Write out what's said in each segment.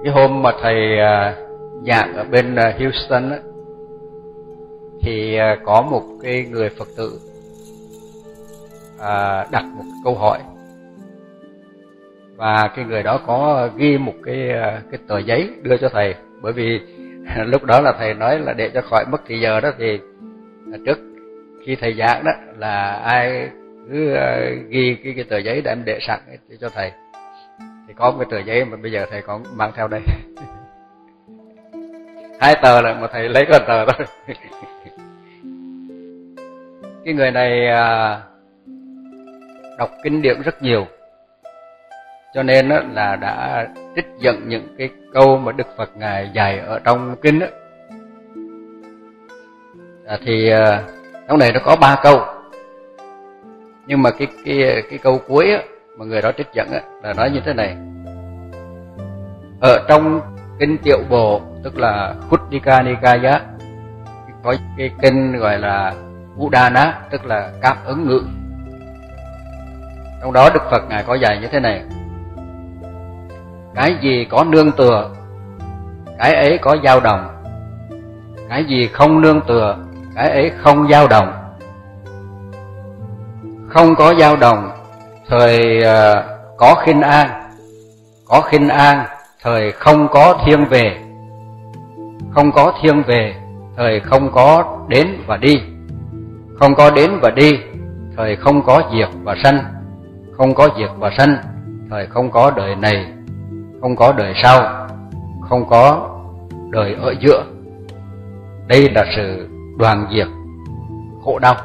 Cái hôm mà thầy giảng ở bên Houston á, thì có một cái người Phật tử đặt một câu hỏi, và cái người đó có ghi một cái tờ giấy đưa cho thầy. Bởi vì lúc đó là thầy nói là để cho khỏi mất thì giờ đó, thì trước khi thầy giảng đó là ai cứ ghi cái tờ giấy để em để sẵn cho thầy. Thì có một cái tờ giấy mà bây giờ thầy còn mang theo đây. 2 tờ là mà thầy lấy có 1 tờ thôi. Cái người này đọc kinh điển rất nhiều, cho nên là đã trích dẫn những cái câu mà Đức Phật Ngài dạy ở trong kinh đó. Thì trong này nó có 3 câu, nhưng mà cái câu cuối á, mà người đó trích dẫn á, là nói như thế này: ở trong kinh Tiểu Bộ, tức là Khuddika Nikaya, có cái kinh gọi là Udana, tức là cảm ứng ngữ. Trong đó Đức Phật Ngài có dạy như thế này: cái gì có nương tựa, cái ấy có dao động; cái gì không nương tựa, cái ấy không dao động. Không có dao động, thời có khinh an; có khinh an, thời không có thiên về; không có thiên về, thời không có đến và đi; không có đến và đi, thời không có diệt và sanh; không có diệt và sanh, thời không có đời này, không có đời sau, không có đời ở giữa. Đây là sự đoàn diệt khổ đau.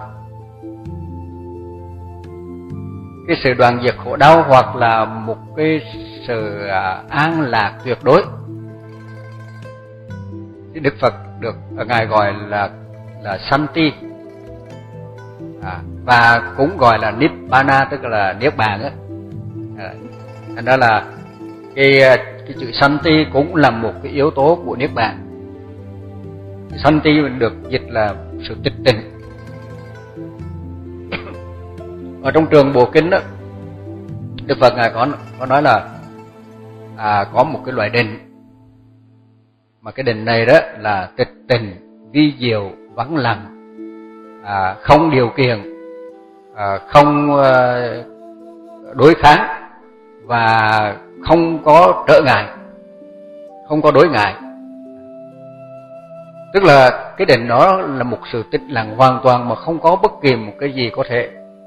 Cái sự đoàn diệt khổ đau hoặc là một cái sự an lạc tuyệt đối, Đức Phật được Ngài gọi là Santi, và cũng gọi là Nibbana, tức là niết bàn á. Thành ra là cái chữ Santi cũng là một cái yếu tố của niết bàn. Santi mình được dịch là sự tịch tịnh. Ở trong Trường Bộ Kinh đó, Đức Phật Ngài có nói là có một cái loại định, mà cái định này đó là tịch tịnh, vi diệu, vắng lặng, không điều kiện, không đối kháng và không có trở ngại, không có đối ngại. Tức là cái định đó là một sự tĩnh lặng hoàn toàn, mà không có bất kỳ một cái gì có thể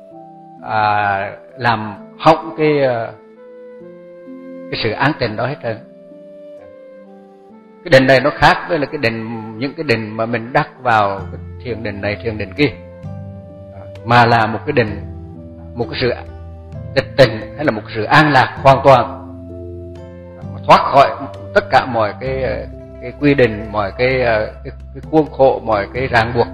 làm hỏng cái sự an tịnh đó hết trơn. Cái định này nó khác với là những cái định mà mình đắc vào cái thiền định này thiền định kia, mà là một cái định, một cái sự tịch tịnh hay là một sự an lạc hoàn toàn, thoát khỏi tất cả mọi cái quy định, mọi cái khuôn khổ, mọi cái ràng buộc.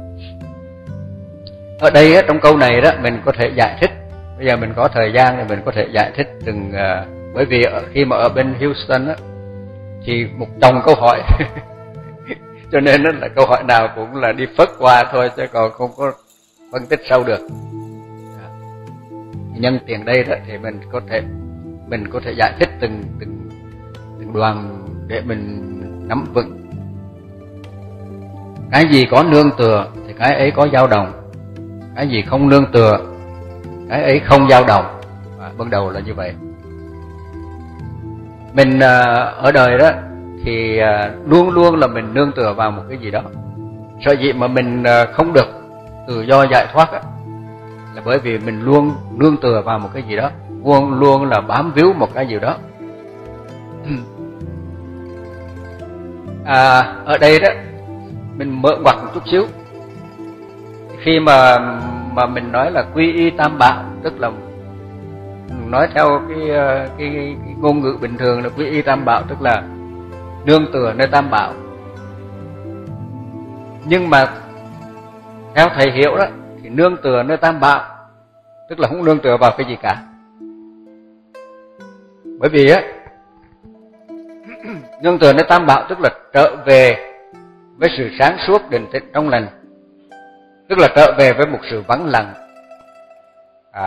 Ở đây trong câu này đó mình có thể giải thích, bây giờ mình có thời gian thì mình có thể giải thích từng, bởi vì khi mà ở bên Houston đó, thì một chồng câu hỏi cho nên là câu hỏi nào cũng là đi phớt qua thôi, chứ còn không có phân tích sâu được. Nhân tiền đây đó thì mình có thể giải thích từng đoạn để mình nắm vững. Cái gì có nương tựa thì cái ấy có dao động; cái gì không nương tựa, cái ấy không dao động. Ban đầu là như vậy. Mình ở đời đó thì luôn luôn là mình nương tựa vào một cái gì đó. Sở dĩ mà mình không được tự do giải thoát là bởi vì mình luôn nương tựa vào một cái gì đó, luôn luôn là bám víu một cái gì đó. Ở đây đó mình mở ngoặt một chút xíu. Khi mà mình nói là quy y tam bảo, tức là nói theo cái ngôn ngữ bình thường là quy y tam bảo, tức là nương tựa nơi tam bảo. Nhưng mà theo thầy hiểu đó thì nương tựa nơi tam bảo tức là không nương tựa vào cái gì cả. Bởi vì á, nương tựa nơi tam bảo tức là trở về với sự sáng suốt, định tĩnh, trong lành, tức là trở về với một sự vắng lặng,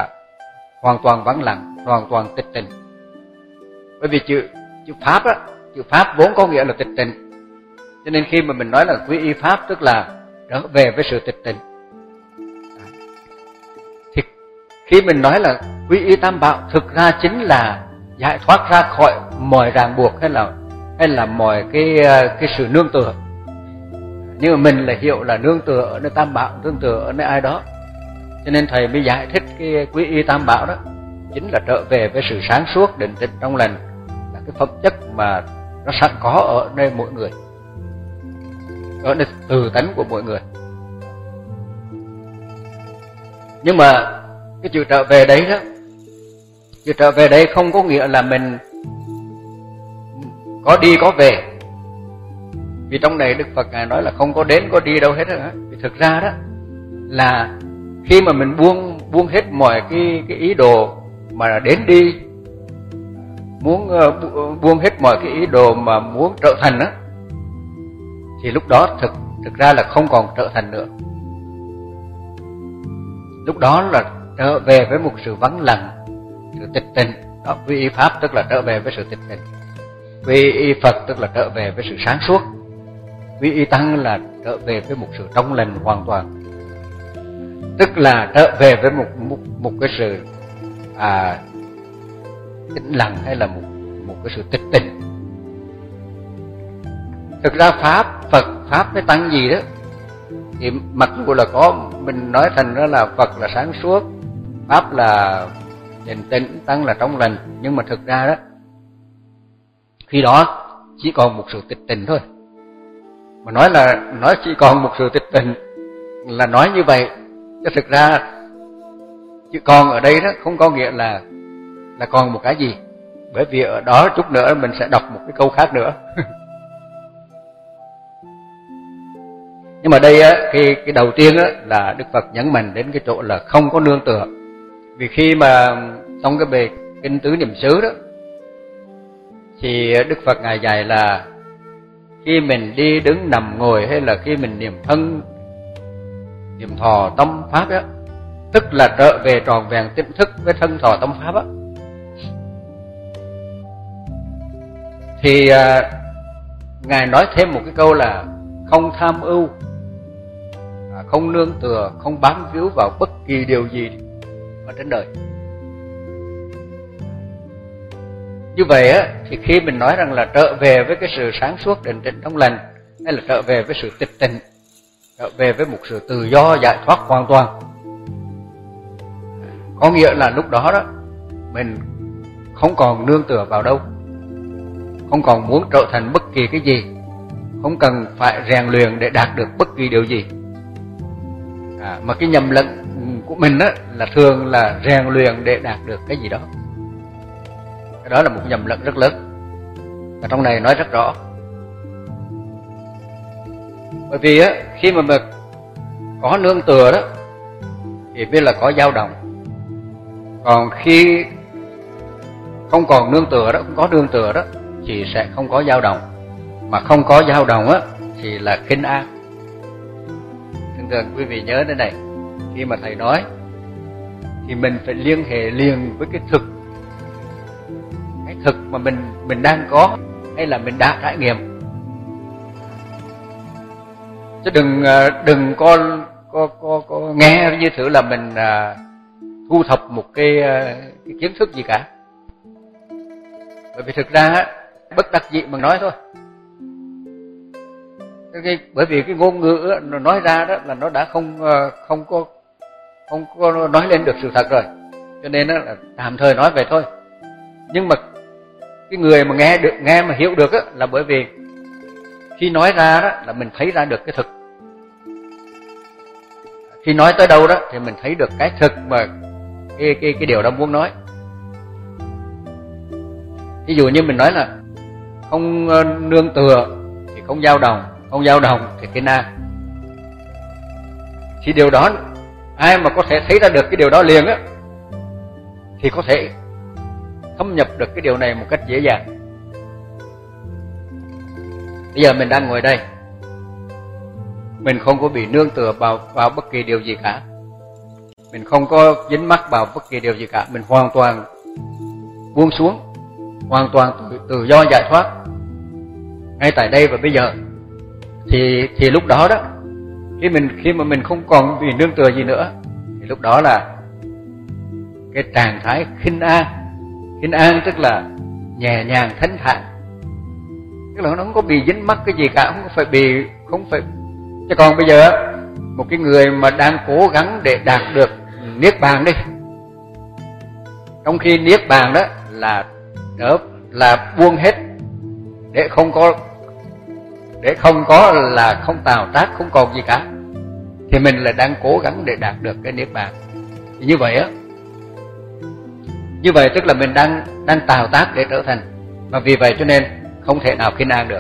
hoàn toàn vắng lặng, hoàn toàn tịch tịnh. Bởi vì chữ pháp á, chữ pháp vốn có nghĩa là tịch tịnh. Cho nên khi mà mình nói là quy y pháp tức là trở về với sự tịch tịnh. Thì khi mình nói là quy y tam bảo thực ra chính là giải thoát ra khỏi mọi ràng buộc hay là mọi cái sự nương tựa. Nhưng mà mình lại hiểu là nương tựa ở nơi tam bảo, nương tựa ở nơi ai đó. Cho nên thầy mới giải thích cái quy y tam bảo đó chính là trở về với sự sáng suốt, định tĩnh, trong lành, là cái phẩm chất mà nó sẵn có ở nơi mỗi người, ở nơi từ tánh của mỗi người. Nhưng mà cái chữ trở về đấy đó, chữ trở về đấy không có nghĩa là mình có đi có về. Vì trong này Đức Phật Ngài nói là không có đến có đi đâu hết á. Vì thực ra đó là khi mà mình buông hết mọi cái ý đồ mà đến đi, buông hết mọi cái ý đồ mà muốn trở thành á, thì lúc đó thực ra là không còn trở thành nữa. Lúc đó là trở về với một sự vắng lặng, sự tịch tịnh. Đó, quy y pháp tức là trở về với sự tịch tịnh. Quy y Phật tức là trở về với sự sáng suốt. Quy y Tăng là trở về với một sự trong lành hoàn toàn, tức là trở về với một cái sự tĩnh lặng, hay là một cái sự tịch tịnh. Thực ra pháp, Phật, pháp với Tăng gì đó thì mặc dù là có mình nói thành ra là Phật là sáng suốt, pháp là định tĩnh, Tăng là trong lành, nhưng mà thực ra đó khi đó chỉ còn một sự tịch tịnh thôi. Mà nói chỉ còn một sự tịch tịnh là nói như vậy, chứ thực ra chữ còn ở đây đó không có nghĩa là còn một cái gì. Bởi vì ở đó chút nữa mình sẽ đọc một cái câu khác nữa. Nhưng mà đây á, cái đầu tiên á, là Đức Phật nhấn mạnh đến cái chỗ là không có nương tựa. Vì khi mà trong cái bài kinh tứ niệm xứ đó, thì Đức Phật Ngài dạy là khi mình đi đứng nằm ngồi, hay là khi mình niệm thân, niệm thọ tâm pháp á, tức là trở về tròn vẹn tỉnh thức với thân thọ tâm pháp á. Thì Ngài nói thêm một cái câu là không tham ưu, không nương tựa, không bám víu vào bất kỳ điều gì ở trên đời. Như vậy á, thì khi mình nói rằng là trở về với cái sự sáng suốt, định tĩnh, trong lành, hay là trở về với sự tịch tịnh, trở về với một sự tự do giải thoát hoàn toàn, có nghĩa là lúc đó đó mình không còn nương tựa vào đâu, không còn muốn trở thành bất kỳ cái gì, không cần phải rèn luyện để đạt được bất kỳ điều gì. Mà cái nhầm lẫn của mình á, là thường là rèn luyện để đạt được cái gì đó. Cái đó là một nhầm lẫn rất lớn, và trong này nói rất rõ. Bởi vì á, khi mà mình có nương tựa đó thì biết là có dao động. Còn khi không còn nương tựa đó, không có nương tựa đó, thì sẽ không có dao động. Mà không có dao động á thì là khinh an. Thường quý vị nhớ thế này, khi mà thầy nói thì mình phải liên hệ liền với cái thực mà mình đang có, hay là mình đã trải nghiệm. Chứ đừng có nghe như thử là mình thu thập một cái kiến thức gì cả. Bởi vì thực ra bất đắc dĩ mà nói thôi. Bởi vì cái ngôn ngữ nó nói ra đó là nó đã không có nói lên được sự thật rồi, cho nên là tạm thời nói vậy thôi. Nhưng mà cái người mà nghe mà hiểu được á, là bởi vì khi nói ra đó là mình thấy ra được cái thực. Khi nói tới đâu đó thì mình thấy được cái thực mà cái điều đó muốn nói. Ví dụ như mình nói là không nương tựa thì không dao động, không dao động thì khinh an. Thì điều đó ai mà có thể thấy ra được cái điều đó liền á, thì có thể thâm nhập được cái điều này một cách dễ dàng. Bây giờ mình đang ngồi đây, mình không có bị nương tựa vào bất kỳ điều gì cả, mình không có dính mắc vào bất kỳ điều gì cả, mình hoàn toàn buông xuống, hoàn toàn tự do giải thoát. ngay tại đây và bây giờ, thì lúc đó đó, khi mà mình không còn vì nương tựa gì nữa, thì lúc đó là cái trạng thái khinh an tức là nhẹ nhàng thanh thản, tức là nó không có bị dính mắc cái gì cả, không phải. Chứ còn bây giờ một cái người mà đang cố gắng để đạt được niết bàn đi, trong khi niết bàn đó là buông hết để không có là không tạo tác, không còn gì cả, thì mình là đang cố gắng để đạt được cái niết bàn. Thì như vậy á, như vậy tức là mình đang tạo tác để trở thành, và vì vậy cho nên không thể nào khinh an được.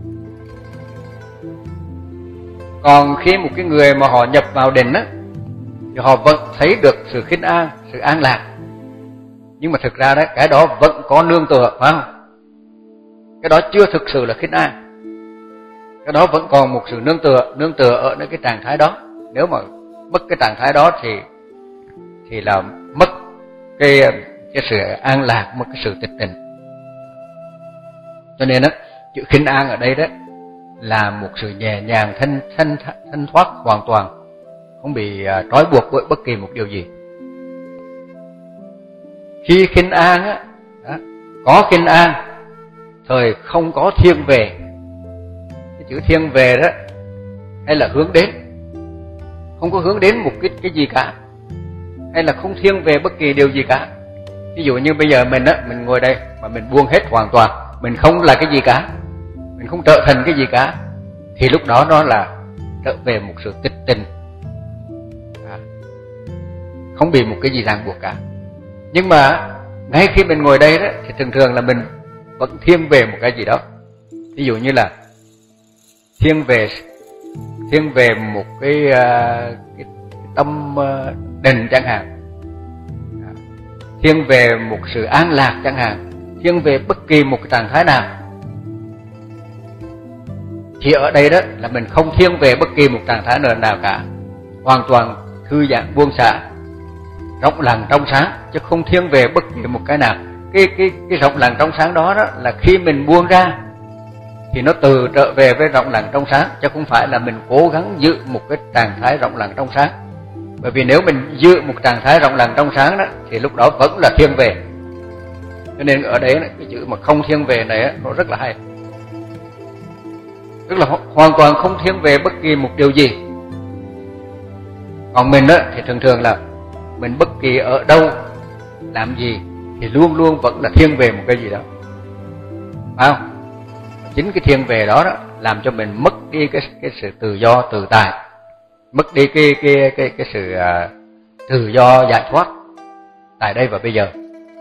Còn khi một cái người mà họ nhập vào định á, thì họ vẫn thấy được sự khinh an, sự an lạc, nhưng mà thực ra đấy, cái đó vẫn có nương tựa, phải không? Cái đó chưa thực sự là khinh an, cái đó vẫn còn một sự nương tựa ở cái trạng thái đó. Nếu mà mất cái trạng thái đó thì là mất cái sự an lạc, mất cái sự tịch tịnh. Cho nên đó, chữ khinh an ở đây đó là một sự nhẹ nhàng thanh thoát hoàn toàn, không bị trói buộc bởi bất kỳ một điều gì. Khi khinh an á, có khinh an, thời không có thiên về. Cái chữ thiên về đó hay là hướng đến, không có hướng đến một cái gì cả, hay là không thiên về bất kỳ điều gì cả. Ví dụ như bây giờ mình ngồi đây mà mình buông hết hoàn toàn, mình không là cái gì cả, mình không trở thành cái gì cả, thì lúc đó nó là trở về một sự tịch tịnh, không bị một cái gì ràng buộc cả. Nhưng mà ngay khi mình ngồi đây đó, thì thường là mình vẫn thiên về một cái gì đó. Ví dụ như là thiên về một cái tâm định chẳng hạn, thiên về một sự an lạc chẳng hạn, thiên về bất kỳ một cái trạng thái nào. Thì ở đây đó là mình không thiên về bất kỳ một trạng thái nào cả, hoàn toàn thư giãn buông xả, rộng lặng trong sáng, chứ không thiên về bất kỳ một cái nào. Cái rộng lặng trong sáng đó là khi mình buông ra thì nó từ trở về với rộng lặng trong sáng, chứ không phải là mình cố gắng giữ một cái trạng thái rộng lặng trong sáng. Bởi vì nếu mình giữ một trạng thái rộng lặng trong sáng đó, thì lúc đó vẫn là thiên về. Cho nên ở đấy cái chữ mà không thiên về này nó rất là hay, tức là hoàn toàn không thiên về bất kỳ một điều gì. Còn mình thì thường là mình bất kỳ ở đâu làm gì thì luôn luôn vẫn là thiên về một cái gì đó, phải không? Chính cái thiên về đó làm cho mình mất đi cái sự tự do tự tại, mất đi cái sự tự do giải thoát tại đây và bây giờ.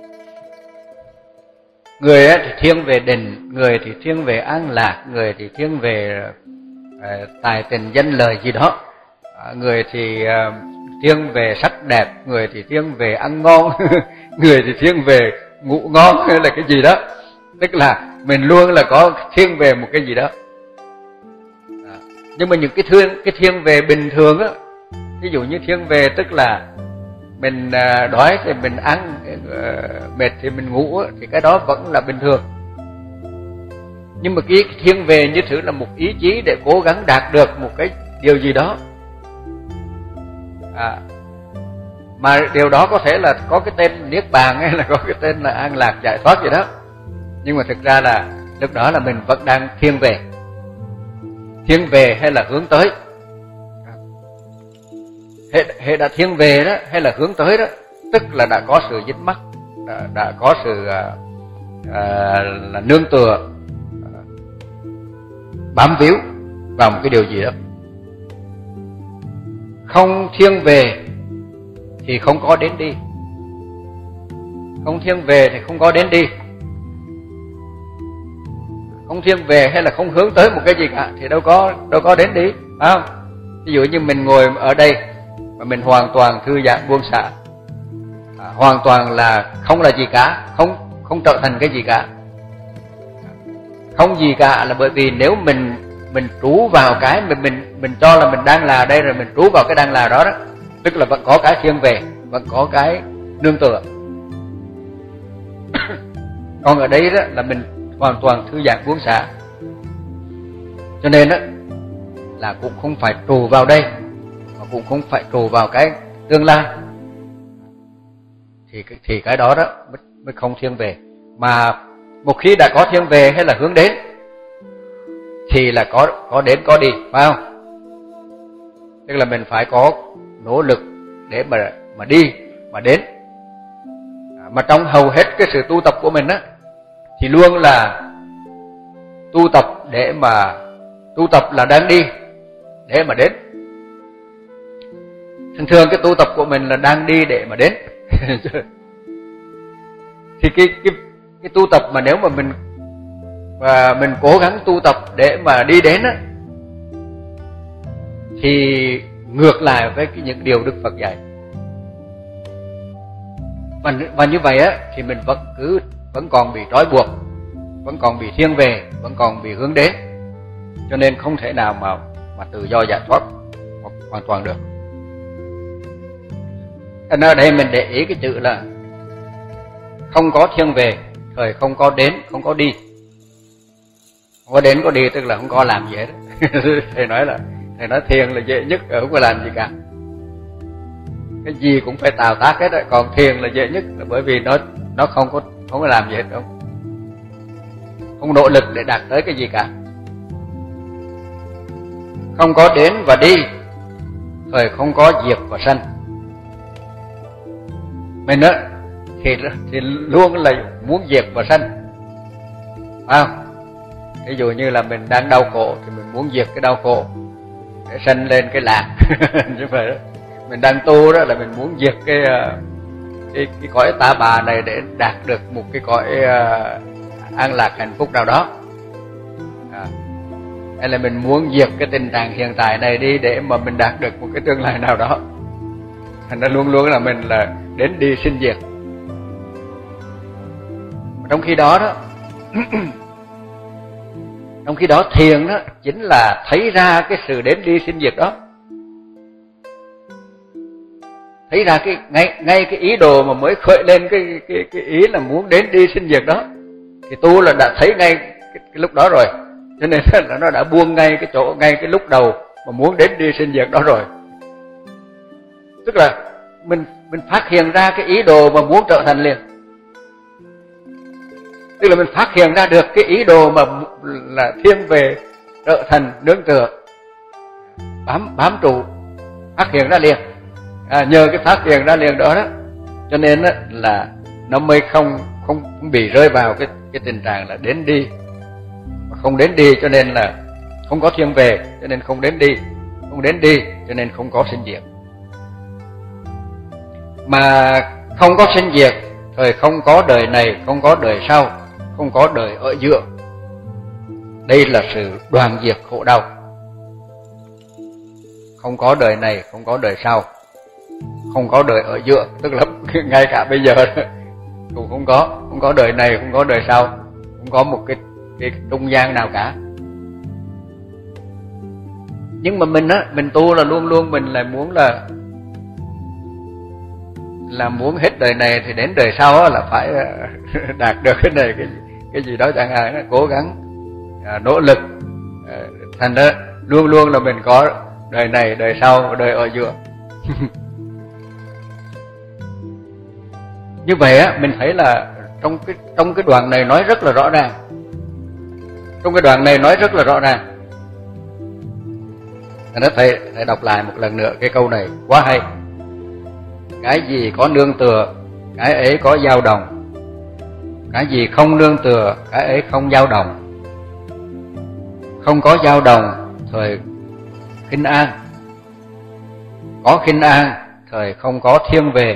Người thì thiên về định, người thì thiên về an lạc, người thì thiên về tài tình danh lời gì đó, người thì thiên về sắc đẹp, người thì thiên về ăn ngon, người thì thiên về ngủ ngon hay là cái gì đó. Tức là mình luôn là có thiên về một cái gì đó. Nhưng mà những cái thiên về bình thường á, ví dụ như thiên về tức là mình đói thì mình ăn, mệt thì mình ngủ, thì cái đó vẫn là bình thường. Nhưng mà cái thiên về như thử là một ý chí để cố gắng đạt được một cái điều gì đó, mà điều đó có thể là có cái tên niết bàn hay là có cái tên là an lạc giải thoát gì đó. Nhưng mà thực ra là lúc đó là mình vẫn đang thiên về hay là hướng tới. Hệ đã thiên về đó hay là hướng tới đó, tức là đã có sự dính mắc, đã có sự là nương tựa, bám víu vào một cái điều gì đó. Không thiên về thì không có đến đi, không thiên về thì không có đến đi. Không thiên về hay là không hướng tới một cái gì cả thì đâu có đến đi, phải không? Ví dụ như mình ngồi ở đây mà mình hoàn toàn thư giãn buông xả, hoàn toàn là không là gì cả, không trở thành cái gì cả. Không gì cả là bởi vì nếu mình trú vào cái mình cho là mình đang là đây, rồi mình trú vào cái đang là đó, tức là vẫn có cái thiên về, vẫn có cái nương tựa. Còn ở đây đó là mình hoàn toàn thư giãn buông xả, Cho nên á là cũng không phải trụ vào đây, mà cũng không phải trụ vào cái tương lai, thì cái đó mới không thiên về. Mà một khi đã có thiên về hay là hướng đến thì là có đến có đi, phải không? Tức là mình phải có nỗ lực để mà đi, mà đến. Mà trong hầu hết cái sự tu tập của mình á thì luôn là tu tập để mà tu tập là đang đi để mà đến. Thường cái tu tập của mình là đang đi để mà đến. Thì cái tu tập mà nếu mà mình cố gắng tu tập để mà đi đến á thì ngược lại với những điều Đức Phật dạy. Và như vậy á thì mình vẫn còn bị trói buộc, vẫn còn bị thiên về, vẫn còn bị hướng đến. Cho nên không thể nào mà tự do giải thoát hoàn toàn được. Ở đây mình để ý cái chữ là không có thiên về, thời không có đến, không có đi. Không có đến có đi tức là không có làm gì hết. Thầy nói thiền là dễ nhất, không có làm gì cả. Cái gì cũng phải tạo tác hết rồi, còn thiền là dễ nhất là bởi vì nó không có làm gì hết đâu. Không nỗ lực để đạt tới cái gì cả. Không có đến và đi, thời không có diệt và sanh. Mình á thì luôn là muốn diệt và sanh, phải không? Ví dụ như là mình đang đau khổ thì mình muốn diệt cái đau khổ để sanh lên cái lạc. Như vậy đó. Mình đang tu đó là mình muốn diệt cái cõi ta bà này để đạt được một cái cõi an lạc hạnh phúc nào đó. Hay là mình muốn diệt cái tình trạng hiện tại này đi để mà mình đạt được một cái tương lai nào đó. Thành ra luôn luôn là mình là đến đi sinh diệt. Trong khi đó thiền đó chính là thấy ra cái sự đến đi sinh diệt đó. Thấy ra ngay cái ý đồ mà mới khởi lên cái ý là muốn đến đi sinh diệt đó thì tu là đã thấy ngay cái lúc đó rồi. Cho nên là nó đã buông ngay cái lúc đầu mà muốn đến đi sinh diệt đó rồi. Tức là mình phát hiện ra cái ý đồ mà muốn trở thành liền. Tức là mình phát hiện ra được cái ý đồ mà là thiên về trở thành nương tựa, bám trụ, phát hiện ra liền. Nhờ cái phát hiện ra liền đó cho nên là nó mới không bị rơi vào cái tình trạng là đến đi. Mà không đến đi cho nên là không có thiên về, cho nên không đến đi. Không đến đi cho nên không có sinh diệt. Mà không có sinh diệt, thời không có đời này, không có đời sau, không có đời ở giữa. Đây là sự đoàn diệt khổ đau. Không có đời này, không có đời sau, không có đời ở giữa, tức là ngay cả bây giờ cũng không có đời này, không có đời sau, không có một cái trung gian nào cả. Nhưng mà mình tu là luôn luôn mình lại muốn là muốn hết đời này thì đến đời sau là phải đạt được cái này cái gì đó chẳng hạn, cố gắng nỗ lực. Thành ra luôn luôn là mình có đời này, đời sau, đời ở giữa. Như vậy á, mình thấy là trong cái đoạn này nói rất là rõ ràng. Trong cái đoạn này nói rất là rõ ràng. Nó thầy đọc lại một lần nữa cái câu này quá hay. Cái gì có nương tựa, cái ấy có dao động. Cái gì không nương tựa, cái ấy không dao động. Không có dao động, thời khinh an. Có khinh an, thời không có thiên về.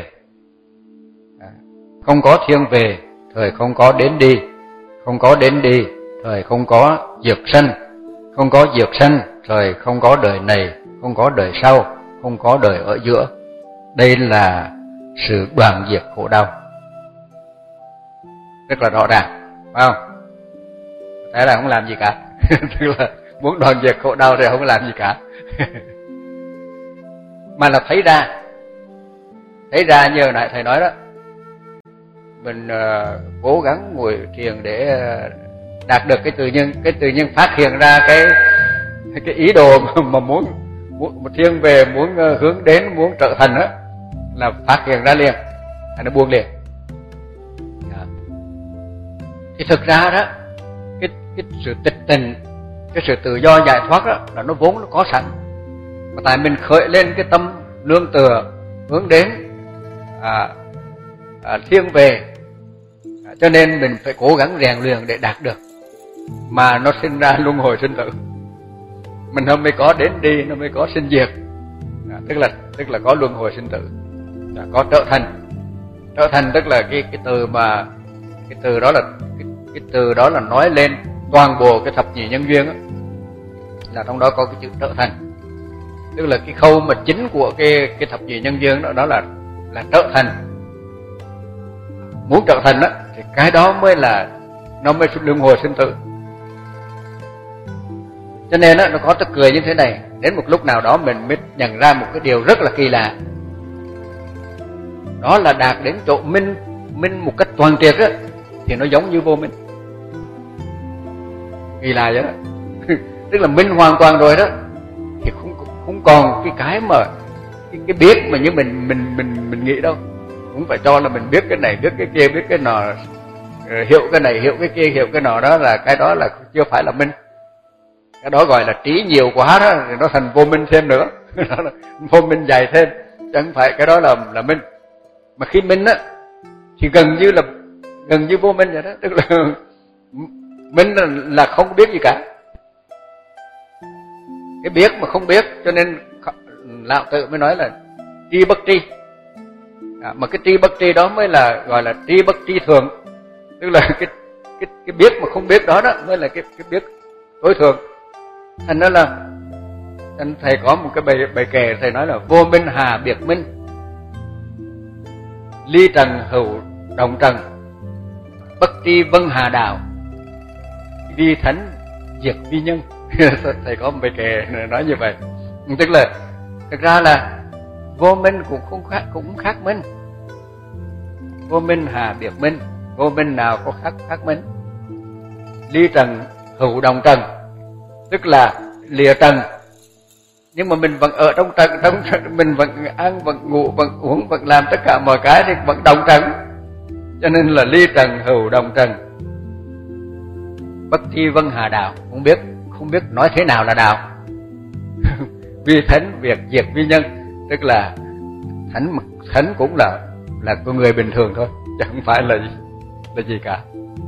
Không có thiên về, thời không có đến đi. Không có đến đi, thời không có diệt sanh. Không có diệt sanh, thời không có đời này, không có đời sau, không có đời ở giữa. Đây là sự đoàn diệt khổ đau. Rất là rõ ràng, phải không? Thế là không làm gì cả. Tức là muốn đoàn diệt khổ đau thì không làm gì cả. Mà là thấy ra như hồi nãy thầy nói đó. Mình cố gắng ngồi thiền để đạt được cái tự nhiên phát hiện ra cái ý đồ mà muốn thiên về, muốn hướng đến, muốn trở thành á, là phát hiện ra liền, nó buông liền. Thì thực ra đó, cái sự tịch tình, cái sự tự do giải thoát đó là nó vốn nó có sẵn, mà tại mình khởi lên cái tâm lương tựa hướng đến thiên về, cho nên mình phải cố gắng rèn luyện để đạt được, mà nó sinh ra luân hồi sinh tử. Mình nó mới có đến đi, nó mới có sinh diệt, tức là có luân hồi sinh tử, có trở thành. Trở thành tức là cái từ đó là cái từ đó là nói lên toàn bộ cái thập nhị nhân duyên đó, là trong đó có cái chữ trở thành. Tức là cái khâu mà chính của cái thập nhị nhân duyên đó là trở thành. Muốn trở thành đó thì cái đó mới là nó mới luân hồi sinh tử. Cho nên đó, nó có tức cười như thế này. Đến một lúc nào đó mình mới nhận ra một cái điều rất là kỳ lạ, đó là đạt đến chỗ minh một cách toàn triệt á, thì nó giống như vô minh. Kỳ lạ vậy đó. Tức là minh hoàn toàn rồi đó, thì không còn cái mà cái biết mà như mình nghĩ đâu. Cũng phải cho là mình biết cái này, biết cái kia, biết cái nọ, hiểu cái này, hiểu cái kia, hiểu cái nọ, đó là cái đó là chưa phải là minh. Cái đó gọi là trí nhiều quá đó, thì nó thành vô minh thêm nữa. Vô minh dày thêm, chẳng phải cái đó là minh. Mà khi minh á thì gần như vô minh vậy đó. Tức là minh là không biết gì cả, cái biết mà không biết, cho nên Lão Tử mới nói là tri bất tri. Mà cái tri bất tri đó mới là gọi là tri bất tri thường. Tức là cái biết mà không biết đó mới là cái biết tối thường. Thành đó là thầy có một cái bài kệ, thầy nói là vô minh hà biệt minh, ly trần hữu đồng trần, bất tri vân hà đạo, vi thánh diệt vi nhân. Thầy có một bài kệ nói như vậy. Tức là thực ra là vô minh cũng khác minh. Vô minh hà biệt minh, vô minh nào có khác minh. Ly trần hữu đồng trần, tức là lìa trần, nhưng mà mình vẫn ở trong trần, mình vẫn ăn, vẫn ngủ, vẫn uống, vẫn làm tất cả mọi cái thì vẫn đồng trần. Cho nên là ly trần hữu đồng trần, bất tri vân hà đạo, không biết nói thế nào là đạo. Vi thánh việc diệt vi nhân, tức là thánh cũng là con người bình thường thôi, chẳng phải là gì cả.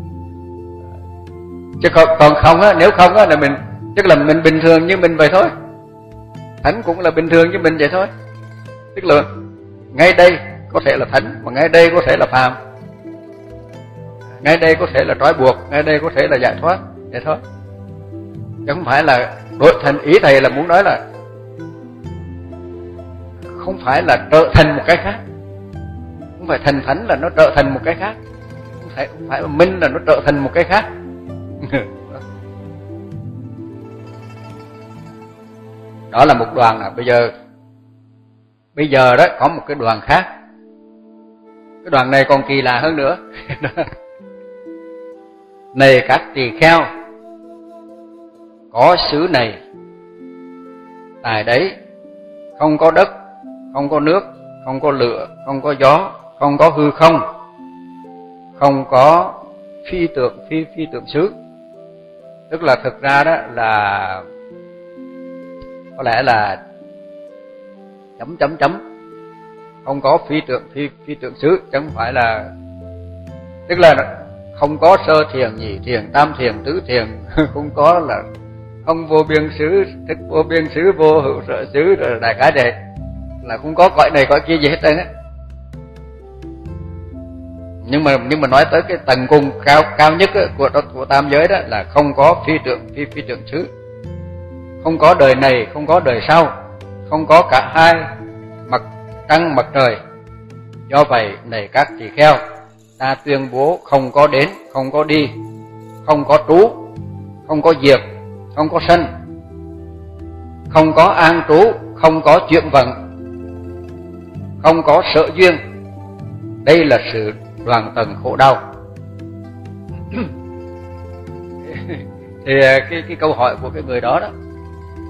Chứ còn không á, nếu không á là mình tức là mình bình thường như mình vậy thôi. Thánh cũng là bình thường như mình vậy thôi. Tức là ngay đây có thể là thánh, mà ngay đây có thể là phàm, ngay đây có thể là trói buộc, ngay đây có thể là giải thoát, vậy thôi. Chứ không phải là đội thành. Ý thầy là muốn nói là không phải là trở thành một cái khác, không phải thành thánh là nó trở thành một cái khác, không phải minh là nó trở thành một cái khác. Đó là một đoàn. Là bây giờ đó có một cái đoàn khác. Cái đoàn này còn kỳ lạ hơn nữa. Này các tỳ kheo, có xứ này tại đấy không có đất, không có nước, không có lửa, không có gió, không có hư không, không có phi tượng xứ. Tức là thực ra đó là có lẽ là chấm không có phi tượng xứ, chứ không phải là, tức là không có sơ thiền, nhị thiền, tam thiền, tứ thiền, không có là không vô biên xứ, thức vô biên xứ, vô hữu sở xứ, rồi đại cái này là không có cõi này cõi kia gì hết trơn á. Nhưng mà nói tới cái tầng cùng cao nhất của tam giới đó là không có phi tượng xứ, không có đời này, không có đời sau, không có cả hai mặt trăng mặt trời. Do vậy này các tỳ kheo, ta tuyên bố không có đến, không có đi, không có trú, không có diệt, không có sanh, không có an trú, không có chuyển vận, không có sở duyên. Đây là sự đoàn tầng khổ đau. Thì cái câu hỏi của cái người đó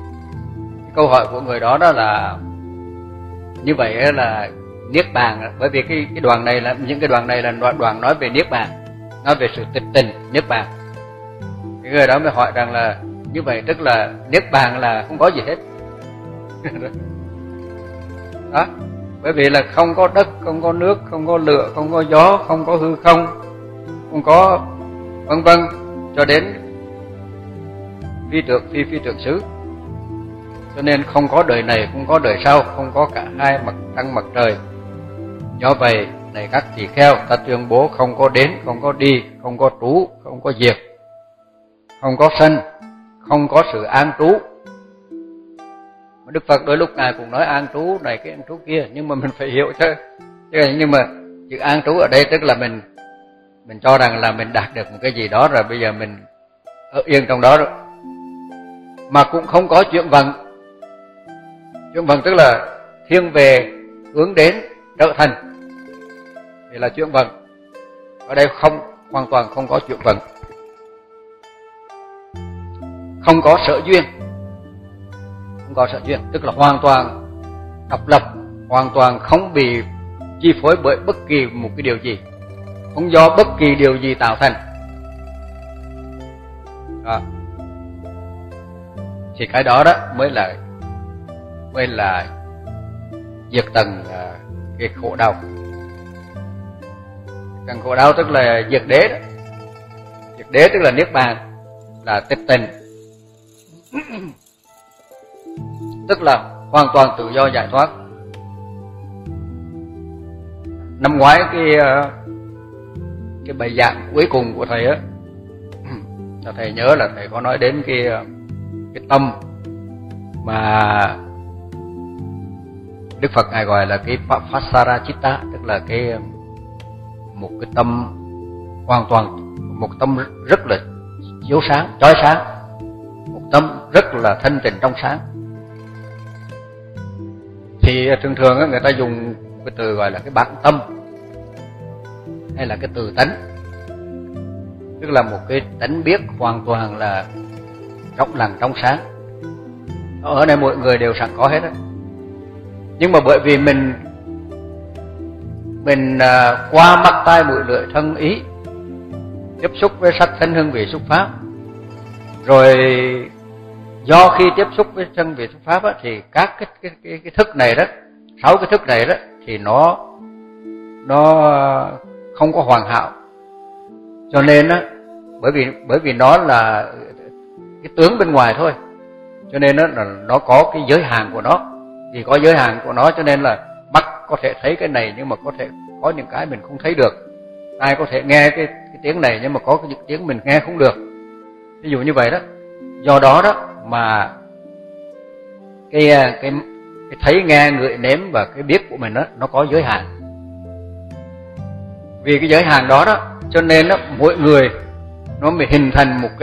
câu hỏi của người đó đó là như vậy là niết bàn, bởi vì cái đoạn này là những cái đoạn này là đoạn nói về niết bàn, nói về sự tịch tình niết bàn. Cái người đó mới hỏi rằng là như vậy tức là niết bàn là không có gì hết. Đó, bởi vì là không có đất, không có nước, không có lửa, không có gió, không có hư không, không có vân vân cho đến phi trượng xứ. Cho nên không có đời này, không có đời sau, không có cả hai mặt trăng mặt trời. Do vậy, này các tỳ kheo, ta tuyên bố không có đến, không có đi, không có trú, không có diệt, không có sanh, không có sự an trú. Đức Phật đôi lúc Ngài cũng nói an trú này cái an trú kia, nhưng mà mình phải hiểu chứ. Nhưng mà chữ an trú ở đây tức là mình cho rằng là mình đạt được một cái gì đó rồi, bây giờ mình ở yên trong đó rồi. Mà cũng không có chuyện vần. Chuyện vần tức là thiên về, hướng đến, trở thành, thì là chuyện vần. Ở đây hoàn toàn không có chuyện vần. Không có sở duyên. Không có sở duyên, tức là hoàn toàn độc lập, hoàn toàn không bị chi phối bởi bất kỳ một cái điều gì, không do bất kỳ điều gì tạo thành. Đó. Thì cái đó đó mới là diệt tận cái khổ đau. Càng khổ đau tức là diệt đế đó. Diệt đế tức là niết bàn, là tịch tình, tức là hoàn toàn tự do giải thoát. Năm ngoái cái bài giảng cuối cùng của thầy á, thầy nhớ là thầy có nói đến cái tâm mà Đức Phật Ngài gọi là cái Pasaracitta, tức là một cái tâm hoàn toàn, một tâm rất là chiếu sáng, chói sáng, một tâm rất là thanh tịnh trong sáng. Thì thường thường người ta dùng cái từ gọi là cái bản tâm hay là cái từ tánh, tức là một cái tánh biết hoàn toàn là trong lành trong sáng. Ở đây mọi người đều sẵn có hết á. Nhưng mà bởi vì mình qua mắt tai mũi lưỡi thân ý tiếp xúc với sắc thanh hương vị xúc pháp, rồi do khi tiếp xúc với thân vị xúc pháp á, thì các cái thức này đó, 6 cái thức này đó thì nó không có hoàn hảo. Cho nên á, bởi vì nó là cái tướng bên ngoài thôi, cho nên nó có cái giới hạn của nó. Vì có giới hạn của nó cho nên là mắt có thể thấy cái này, nhưng mà có thể có những cái mình không thấy được. Ai có thể nghe cái tiếng này, nhưng mà có cái tiếng mình nghe không được. Ví dụ như vậy đó. Do đó đó mà cái thấy nghe ngửi nếm và cái biết của mình đó, nó có giới hạn. Vì cái giới hạn đó đó, cho nên đó, mỗi người nó mới hình thành một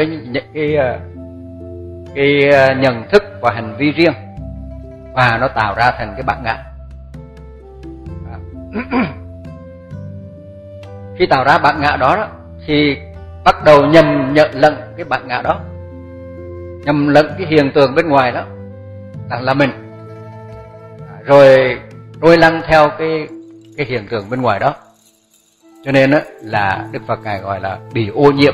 cái nhận thức và hành vi riêng, và nó tạo ra thành cái bản ngã. Khi tạo ra bản ngã đó, thì bắt đầu nhầm nhận lẫn cái bản ngã đó, nhầm lẫn cái hiện tượng bên ngoài đó là mình, rồi trôi lăn theo cái hiện tượng bên ngoài đó. Cho nên là Đức Phật Ngài gọi là bị ô nhiễm.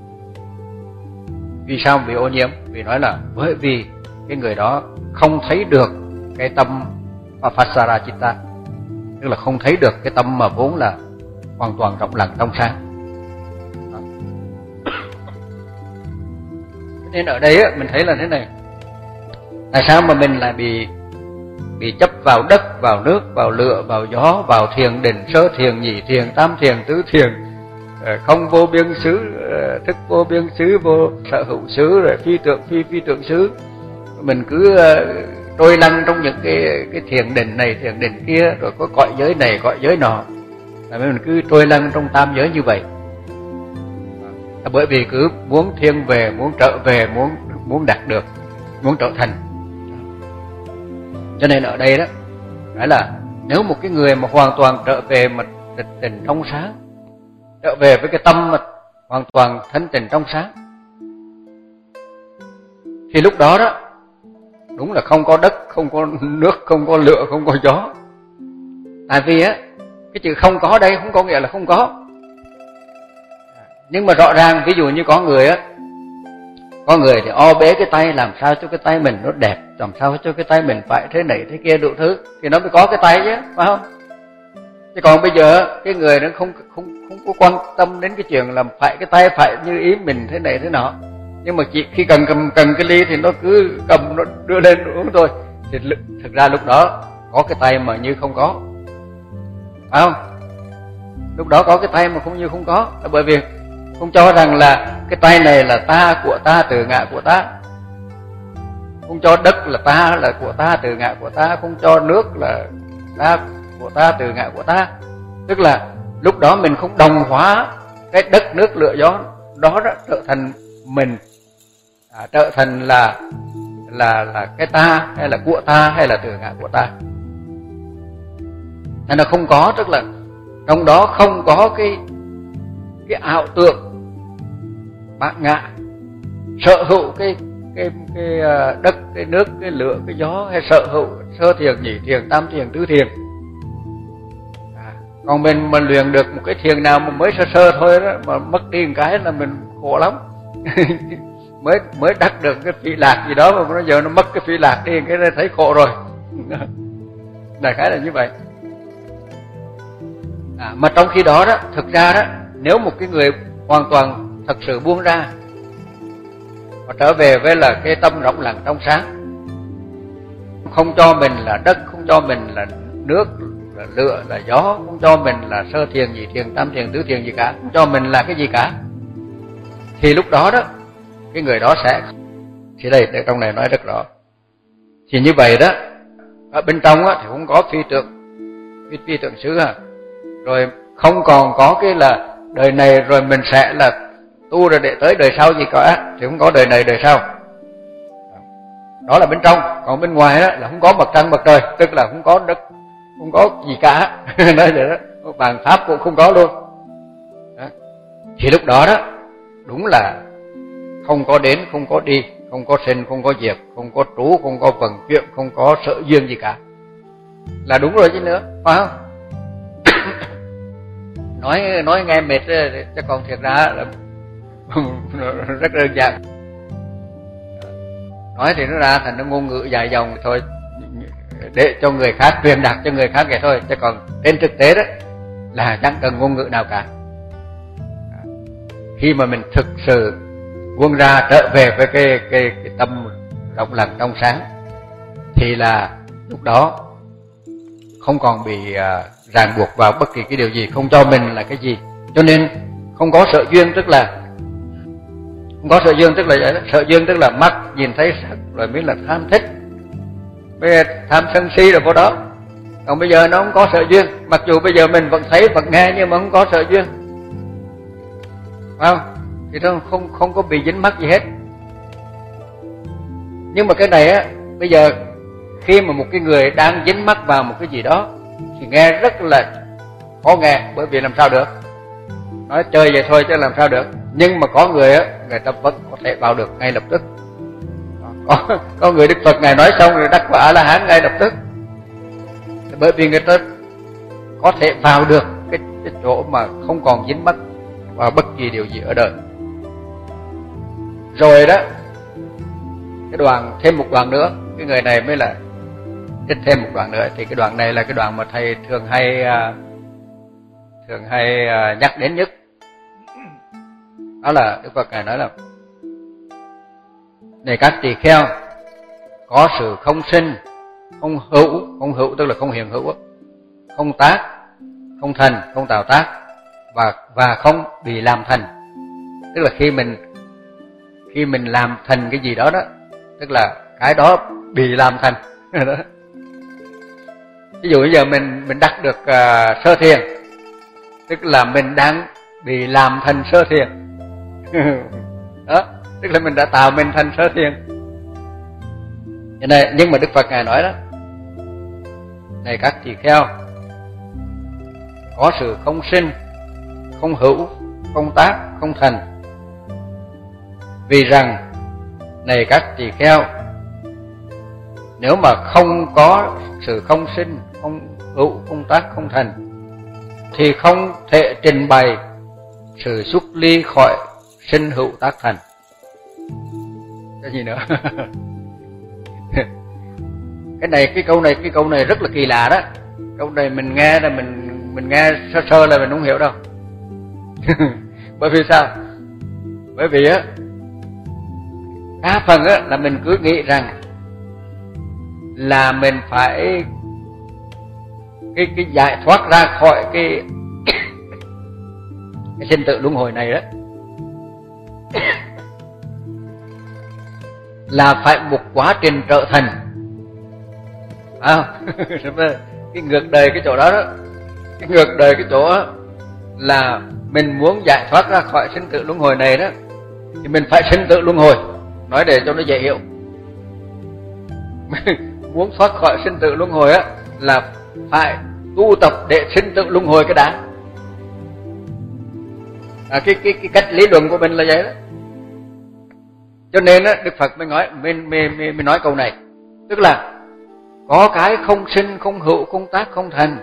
Vì sao bị ô nhiễm? Vì nói là bởi vì cái người đó không thấy được cái tâm Pasaracitta, tức là không thấy được cái tâm mà vốn là hoàn toàn rộng lặng trong sáng. Nên ở đây mình thấy là thế này, tại sao mà mình lại bị chấp vào đất, vào nước, vào lửa, vào gió, vào thiền định, sơ thiền, nhị thiền, tam thiền, tứ thiền, không vô biên xứ, thức vô biên xứ, vô sở hữu xứ, rồi phi tượng xứ. Mình cứ trôi lăn trong những cái thiền định này, thiền định kia, rồi có cõi giới này, cõi giới nọ. Là mình cứ trôi lăn trong tam giới như vậy. Bởi vì cứ muốn thiên về, muốn trở về, muốn đạt được, muốn trở thành. Cho nên ở đây đó, nói là nếu một cái người mà hoàn toàn trở về mà tịch tình trong sáng, trở về với cái tâm mà hoàn toàn thanh tịnh trong sáng, thì lúc đó đó đúng là không có đất, không có nước, không có lửa, không có gió. Tại vì á, cái chữ không có đây không có nghĩa là không có. Nhưng mà rõ ràng ví dụ như có người á, có người thì o bế cái tay làm sao cho cái tay mình nó đẹp, làm sao cho cái tay mình phải thế này thế kia đủ thứ thì nó mới có cái tay chứ, phải không? Chứ còn bây giờ cái người nó không có quan tâm đến cái chuyện là phải cái tay phải như ý mình thế này thế nọ, nhưng mà chỉ khi cần cái ly thì nó cứ cầm nó đưa lên uống thôi, thì thực ra lúc đó có cái tay mà như không có, phải không? Lúc đó có cái tay mà không như không có, là bởi vì không cho rằng là cái tay này là ta, của ta, từ ngã của ta. Không cho đất là ta, là của ta, từ ngã của ta. Không cho nước là ta, của ta, từ ngã của ta. Tức là lúc đó mình không đồng hóa cái đất, nước, lửa, gió đó trở thành mình, trở thành là cái ta, hay là của ta, hay là từ ngã của ta. Nên là không có, tức là trong đó không có cái ảo tưởng bát ngã, sở hữu cái đất, cái nước, cái lửa, cái gió, hay sở hữu sơ thiền, nhị thiền, tam thiền, tứ thiền. Còn mình mà luyện được một cái thiền nào mà mới sơ thôi đó, mà mất đi một cái là mình khổ lắm. mới đắc được cái phi lạc gì đó mà bây giờ nó mất cái phi lạc đi, cái thấy khổ rồi. Đại khái là như vậy. Mà trong khi đó đó, thực ra đó, nếu một cái người hoàn toàn thật sự buông ra và trở về với là cái tâm rộng lặng trong sáng, không cho mình là đất, không cho mình là nước, là lửa, là gió, không cho mình là sơ thiền, nhị thiền, tam thiền, tứ thiền gì cả, không cho mình là cái gì cả, thì lúc đó đó cái người đó sẽ, thì đây trong này nói rất rõ, thì như vậy đó ở bên trong á thì không có phi tượng xứ rồi không còn có cái là đời này rồi mình sẽ là tu rồi để tới đời sau gì cả, thì không có đời này đời sau. Đó là bên trong. Còn bên ngoài đó là không có mặt trăng mặt trời, tức là không có đất, không có gì cả. Nói vậy đó, bàn pháp cũng không có luôn. Đó. Thì lúc đó đó đúng là không có đến, không có đi, không có sinh, không có diệt, không có trú, không có vận chuyển, không có sở duyên gì cả, là đúng rồi chứ nữa, phải không? Nói nghe mệt chứ còn thiệt ra là rất đơn giản. Nói thì nó ra thành nó ngôn ngữ dài dòng thôi, để cho người khác truyền đạt cho người khác vậy thôi, chứ còn trên thực tế đó là chẳng cần ngôn ngữ nào cả. Khi mà mình thực sự buông ra, trở về với cái tâm rộng lặng trong sáng, thì là lúc đó không còn bị ràng buộc vào bất kỳ cái điều gì, không cho mình là cái gì. Cho nên không có sợ duyên, tức là không có sợ duyên, tức là vậy đó. Sợ duyên tức là mắt nhìn thấy sắc rồi mới là tham thích, mới tham sân si rồi vô đó. Còn bây giờ nó không có sợ duyên, mặc dù bây giờ mình vẫn thấy vẫn nghe nhưng mà không có sợ duyên, phải không? Thì nó không có bị dính mắc gì hết. Nhưng mà cái này á, bây giờ khi mà một cái người đang dính mắc vào một cái gì đó thì nghe rất là khó nghe, bởi vì làm sao được, nói chơi vậy thôi chứ làm sao được. Nhưng mà có người á, người ta vẫn có thể vào được ngay lập tức. Có người Đức Phật Ngài nói xong rồi đắc quả A-la-hán ngay lập tức, bởi vì người ta có thể vào được cái chỗ mà không còn dính mắc vào bất kỳ điều gì ở đời. Rồi đó, cái đoạn thêm một đoạn nữa, cái người này mới là trích thêm một đoạn nữa. Thì cái đoạn này là cái đoạn mà thầy thường hay nhắc đến nhất. Đó là Đức Phật Ngài nói là: này các tỳ kheo, có sự không sinh, không hữu tức là không hiện hữu, không tác, không thành, không tạo tác, và không bị làm thành. Tức là khi mình làm thành cái gì đó đó, tức là cái đó bị làm thành. Ví dụ bây giờ mình đắc được sơ thiền, tức là mình đang bị làm thành sơ thiền. Đó, tức là mình đã tạo mình thành sơ thiền. Nhưng mà Đức Phật Ngài nói đó: này các tỳ kheo, có sự không sinh, không hữu, không tác, không thành. Vì rằng, này các tỳ kheo, nếu mà không có sự không sinh, không hữu, không tác, không thành, thì không thể trình bày sự xuất ly khỏi sinh hữu tác thành. Cái gì nữa? Cái câu này rất là kỳ lạ đó. Câu này mình nghe là mình nghe sơ sơ là mình không hiểu đâu. Bởi vì sao? Bởi vì á, đa phần á là mình cứ nghĩ rằng là mình phải cái giải thoát ra khỏi cái sinh tử luân hồi này đó, là phải một quá trình trở thành. Cái ngược đời cái chỗ đó, cái ngược đời cái chỗ đó là mình muốn giải thoát ra khỏi sinh tử luân hồi này đó, thì mình phải sinh tử luân hồi. Nói để cho nó dễ hiểu. Muốn thoát khỏi sinh tử luân hồi á là phải tu tập để sinh tử luân hồi cái đã. Cái cách lý luận của mình là vậy đó. Cho nên á, Đức Phật mới nói mình nói câu này, tức là có cái không sinh, không hữu, không tác, không thành,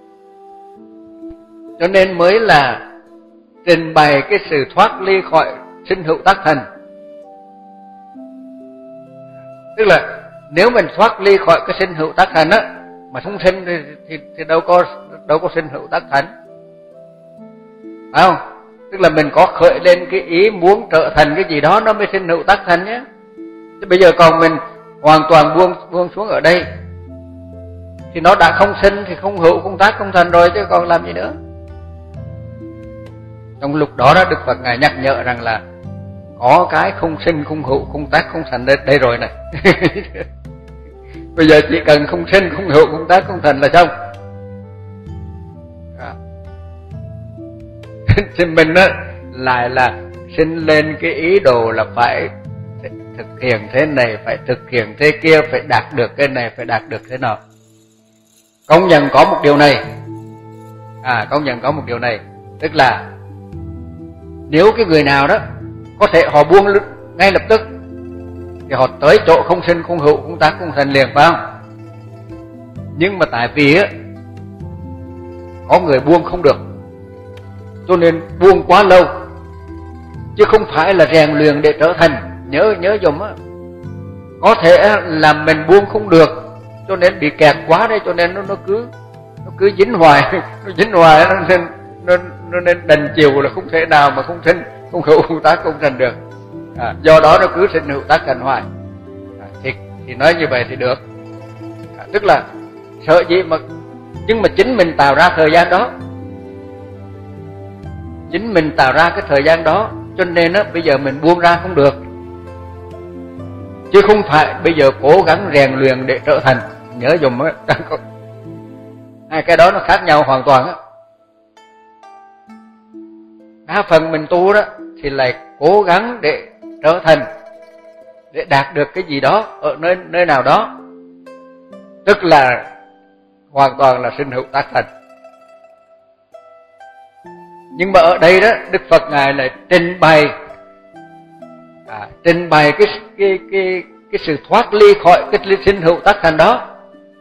cho nên mới là trình bày cái sự thoát ly khỏi sinh hữu tác thành. Tức là nếu mình thoát ly khỏi cái sinh hữu tác thành á, mà không sinh thì đâu có sinh hữu tác thành, phải không? Tức là mình có khởi lên cái ý muốn trở thành cái gì đó nó mới sinh hữu tác thành nhé. Chứ bây giờ còn mình hoàn toàn buông xuống ở đây thì nó đã không sinh thì không hữu, không tác, không thành rồi, chứ còn làm gì nữa. Trong lúc đó đó, Đức Phật Ngài nhắc nhở rằng là có cái không sinh, không hữu, không tác, không thành đây rồi này. Bây giờ chỉ cần không sinh, không hữu, không tác, không thành là xong. Thì mình á lại là sinh lên cái ý đồ là phải thực hiện thế này, phải thực hiện thế kia, phải đạt được cái này, phải đạt được thế nào. Công nhận có một điều này, công nhận có một điều này, tức là nếu cái người nào đó có thể họ buông ngay lập tức thì họ tới chỗ không sinh, không hữu, không tác, không thành liền, phải không? Nhưng mà tại vì á có người buông không được, cho nên buông quá lâu, chứ không phải là rèn luyện để trở thành. Nhớ dùm á, có thể là mình buông không được, cho nên bị kẹt quá đây, cho nên nó cứ dính hoài, nó nên đành chiều là không thể nào mà không sinh, không hữu, không tác, không thành được. Do đó nó cứ sinh hữu tác thành hoài. Thì nói như vậy thì được. Tức là sợ gì mà, nhưng mà chính mình tạo ra thời gian đó, chính mình tạo ra cái thời gian đó, cho nên á bây giờ mình buông ra không được, chứ không phải bây giờ cố gắng rèn luyện để trở thành. Nhớ dùm á, hai cái đó nó khác nhau hoàn toàn á. Đa phần mình tu đó thì lại cố gắng để trở thành, để đạt được cái gì đó ở nơi nào đó, tức là hoàn toàn là sinh hữu tác thành. Nhưng mà ở đây đó, Đức Phật Ngài lại trình bày cái sự thoát ly khỏi cái sinh hữu tác thành đó.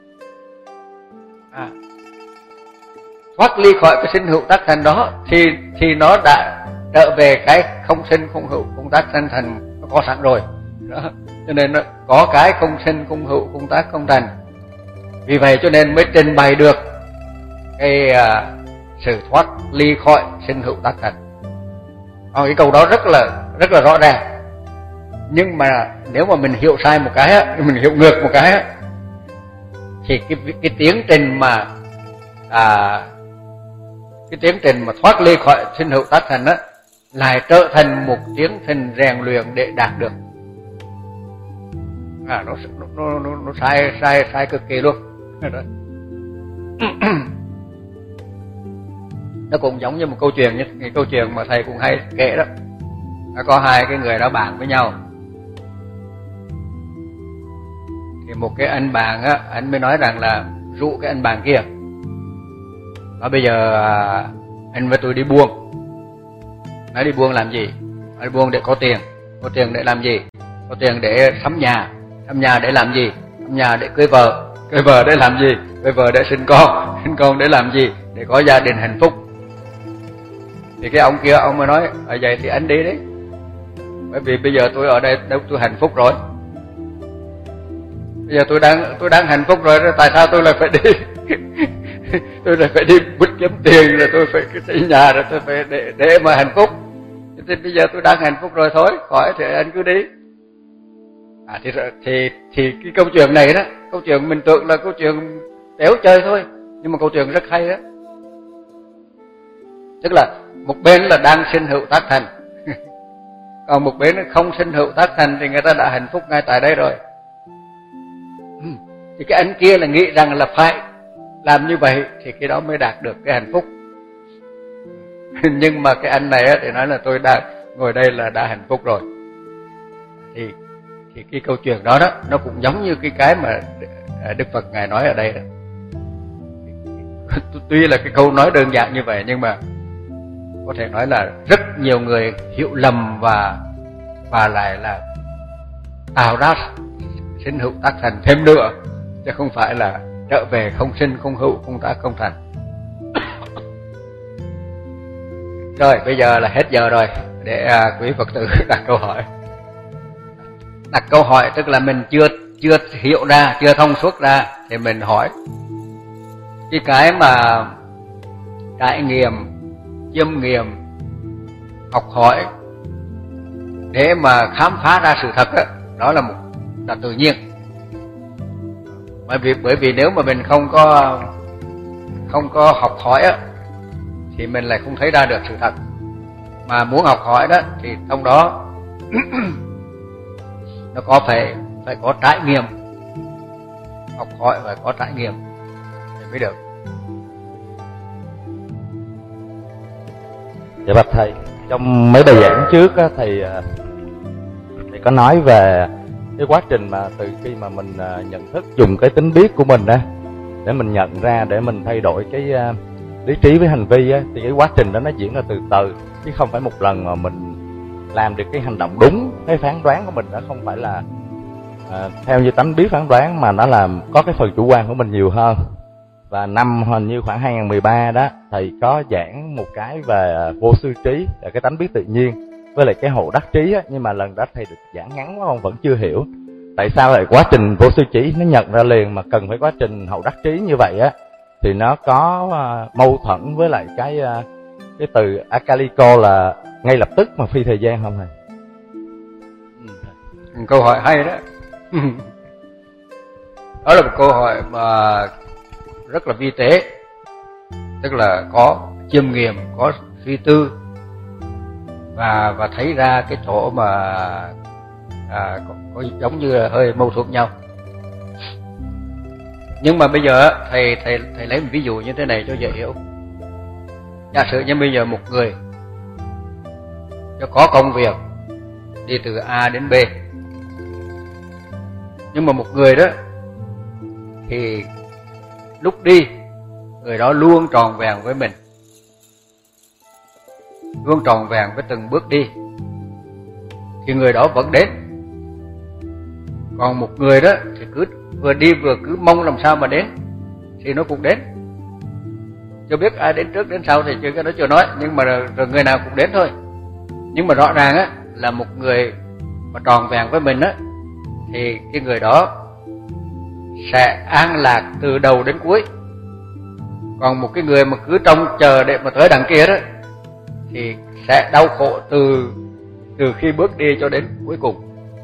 Thoát ly khỏi cái sinh hữu tác thành đó thì nó đã trở về cái không sinh, không hữu, không tác, không thành, nó có sẵn rồi đó. Cho nên nó có cái không sinh, không hữu, không tác, không thành. Vì vậy cho nên mới trình bày được cái sự thoát ly khỏi sinh hữu tác thành. Cái câu đó rất là rõ ràng. Nhưng mà nếu mà mình hiểu sai một cái á, mình hiểu ngược một cái á, thì cái tiến trình mà thoát ly khỏi sinh hữu tác thành á lại trở thành một tiến trình rèn luyện để đạt được. Nó sai cực kỳ luôn. Nó cũng giống như một câu chuyện, cái câu chuyện mà thầy cũng hay kể đó. Nó có hai cái người đó bàn với nhau, thì một cái anh bạn á, anh mới nói rằng là dụ cái anh bạn kia, nói bây giờ anh với tôi đi buông. Nói đi buông làm gì? Nói đi buông để có tiền. Có tiền để làm gì? Có tiền để sắm nhà để làm gì? nhà để cưới vợ để làm gì? Cưới vợ để sinh con để làm gì? Để có gia đình hạnh phúc. Thì cái ông kia ông mới nói, vậy thì anh đi đấy, bởi vì bây giờ tôi ở đây tôi hạnh phúc rồi. Bây giờ tôi đang hạnh phúc rồi, tại sao tôi lại phải đi? Tôi lại phải đi bứt kiếm tiền, rồi tôi phải xây nhà, rồi tôi phải để mà hạnh phúc. Thì bây giờ tôi đang hạnh phúc rồi thôi, khỏi thì anh cứ đi. Thì cái câu chuyện này đó, câu chuyện mình tưởng là câu chuyện đéo chơi thôi, nhưng mà câu chuyện rất hay đó. Tức là một bên là đang sinh hữu tác thành, còn một bên không sinh hữu tác thành thì người ta đã hạnh phúc ngay tại đây rồi. Thì cái anh kia là nghĩ rằng là phải làm như vậy thì cái đó mới đạt được cái hạnh phúc. Nhưng mà cái anh này thì nói là tôi đang ngồi đây là đã hạnh phúc rồi. Thì cái câu chuyện đó nó cũng giống như cái mà Đức Phật Ngài nói ở đây đó. Tuy là cái câu nói đơn giản như vậy, nhưng mà có thể nói là rất nhiều người hiểu lầm và lại là tạo ra sinh hữu tác thành thêm nữa, chứ không phải là trở về không sinh không hữu không tác không thành. Rồi bây giờ là hết giờ rồi, để quý Phật tử đặt câu hỏi. Đặt câu hỏi tức là mình chưa hiểu ra, chưa thông suốt ra thì mình hỏi. Cái mà trải nghiệm, chiêm nghiệm, học hỏi để mà khám phá ra sự thật đó là tự nhiên. Bởi vì nếu mà mình không có học hỏi thì mình lại không thấy ra được sự thật. Mà muốn học hỏi đó thì trong đó nó phải có trải nghiệm. Học hỏi phải có trải nghiệm thì mới được. Dạ bạch thầy, trong mấy bài giảng trước thầy có nói về cái quá trình mà từ khi mà mình nhận thức dùng cái tính biết của mình để mình nhận ra, để mình thay đổi cái lý trí với hành vi thì cái quá trình đó nó diễn ra từ từ, chứ không phải một lần mà mình làm được cái hành động đúng. Cái phán đoán của mình nó không phải là theo như tánh biết phán đoán, mà nó là có cái phần chủ quan của mình nhiều hơn. Và năm hình như khoảng 2013 đó, thầy có giảng một cái về vô sư trí, là cái tánh biết tự nhiên, với lại cái hộ đắc trí nhưng mà lần đó thầy được giảng ngắn quá, con vẫn chưa hiểu tại sao lại quá trình vô sư trí nó nhận ra liền mà cần phải quá trình hậu đắc trí như vậy thì nó có mâu thuẫn với lại cái từ akaliko là ngay lập tức mà phi thời gian không thầy? Câu hỏi hay đó. Đó là một câu hỏi mà rất là vi tế, tức là có chiêm nghiệm, có suy tư và thấy ra cái chỗ mà có giống như là hơi mâu thuẫn nhau. Nhưng mà bây giờ thầy lấy một ví dụ như thế này cho dễ hiểu. Giả sử như bây giờ một người có công việc đi từ A đến B, nhưng mà một người đó thì lúc đi người đó luôn tròn vẹn với mình, luôn tròn vẹn với từng bước đi, thì người đó vẫn đến. Còn một người đó thì cứ vừa đi vừa cứ mong làm sao mà đến thì nó cũng đến. Chưa biết ai đến trước đến sau thì cái đó chưa nói, nhưng mà rồi người nào cũng đến thôi. Nhưng mà rõ ràng là một người mà tròn vẹn với mình thì cái người đó sẽ an lạc từ đầu đến cuối. Còn một cái người mà cứ trông chờ để mà tới đằng kia đó thì sẽ đau khổ từ khi bước đi cho đến cuối cùng.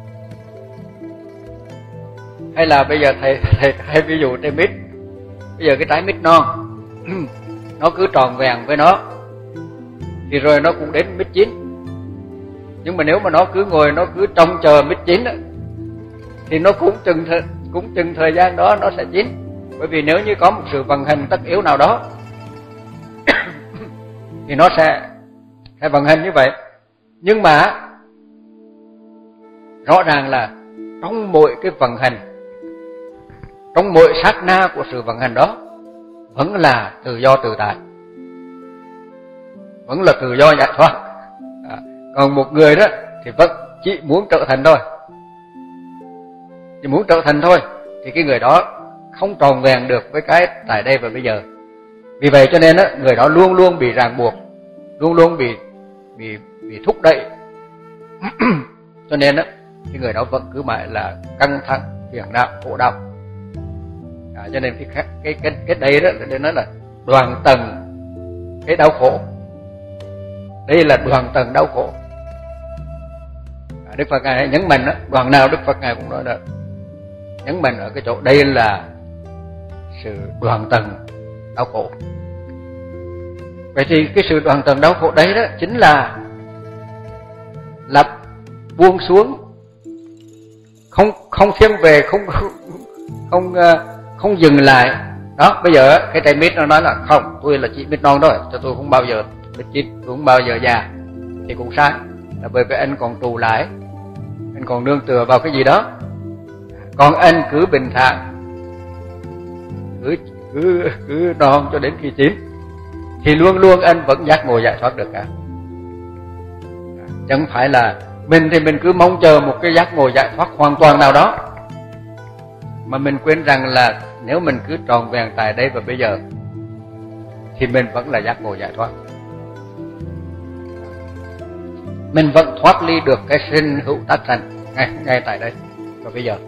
Hay là bây giờ thầy ví dụ trái mít. Bây giờ cái trái mít non nó cứ tròn vẹn với nó thì rồi nó cũng đến mít chín. Nhưng mà nếu mà nó cứ ngồi nó cứ trông chờ mít chín thì nó cũng chừng thời gian đó nó sẽ chín. Bởi vì nếu như có một sự vận hành tất yếu nào đó thì nó sẽ vận hành như vậy. Nhưng mà rõ ràng là trong mỗi cái vận hành, trong mỗi sát na của sự vận hành đó vẫn là tự do tự tại, vẫn là tự do giải thoát. Còn một người đó thì vẫn chỉ muốn trở thành thôi, chỉ muốn trở thành thôi, thì cái người đó không tròn vẹn được với cái tại đây và bây giờ. Vì vậy cho nên á, người đó luôn luôn bị ràng buộc, luôn luôn bị thúc đẩy. Cho nên á, cái người đó vẫn cứ mãi là căng thẳng, phiền não, khổ đau. Cho nên cái đây đó để nói là đoàn tầng cái đau khổ. Đây là đoàn tầng đau khổ. Đức Phật Ngài nhấn mạnh đó, đoàn nào Đức Phật Ngài cũng nói là nhấn mạnh ở cái chỗ đây là sự đoàn tầng đau khổ. Vậy thì cái sự đoàn tầng đau khổ đấy đó chính là buông xuống, không thiên về, không dừng lại. Đó, bây giờ cái thầy Mít nó nói là không, tôi là chỉ Mít non thôi, cho tôi không bao giờ Mít chín, tôi không bao giờ già, thì cũng sai. Là bởi vì anh còn tù lại, anh còn nương tựa vào cái gì đó. Còn anh cứ bình thản, cứ non cho đến khi chín, thì luôn luôn anh vẫn giác ngộ giải thoát được cả. Chẳng phải là mình thì mình cứ mong chờ một cái giác ngộ giải thoát hoàn toàn nào đó, mà mình quên rằng là nếu mình cứ tròn vẹn tại đây và bây giờ thì mình vẫn là giác ngộ giải thoát. Mình vẫn thoát ly được cái sinh hữu tác sanh ngay tại đây và bây giờ.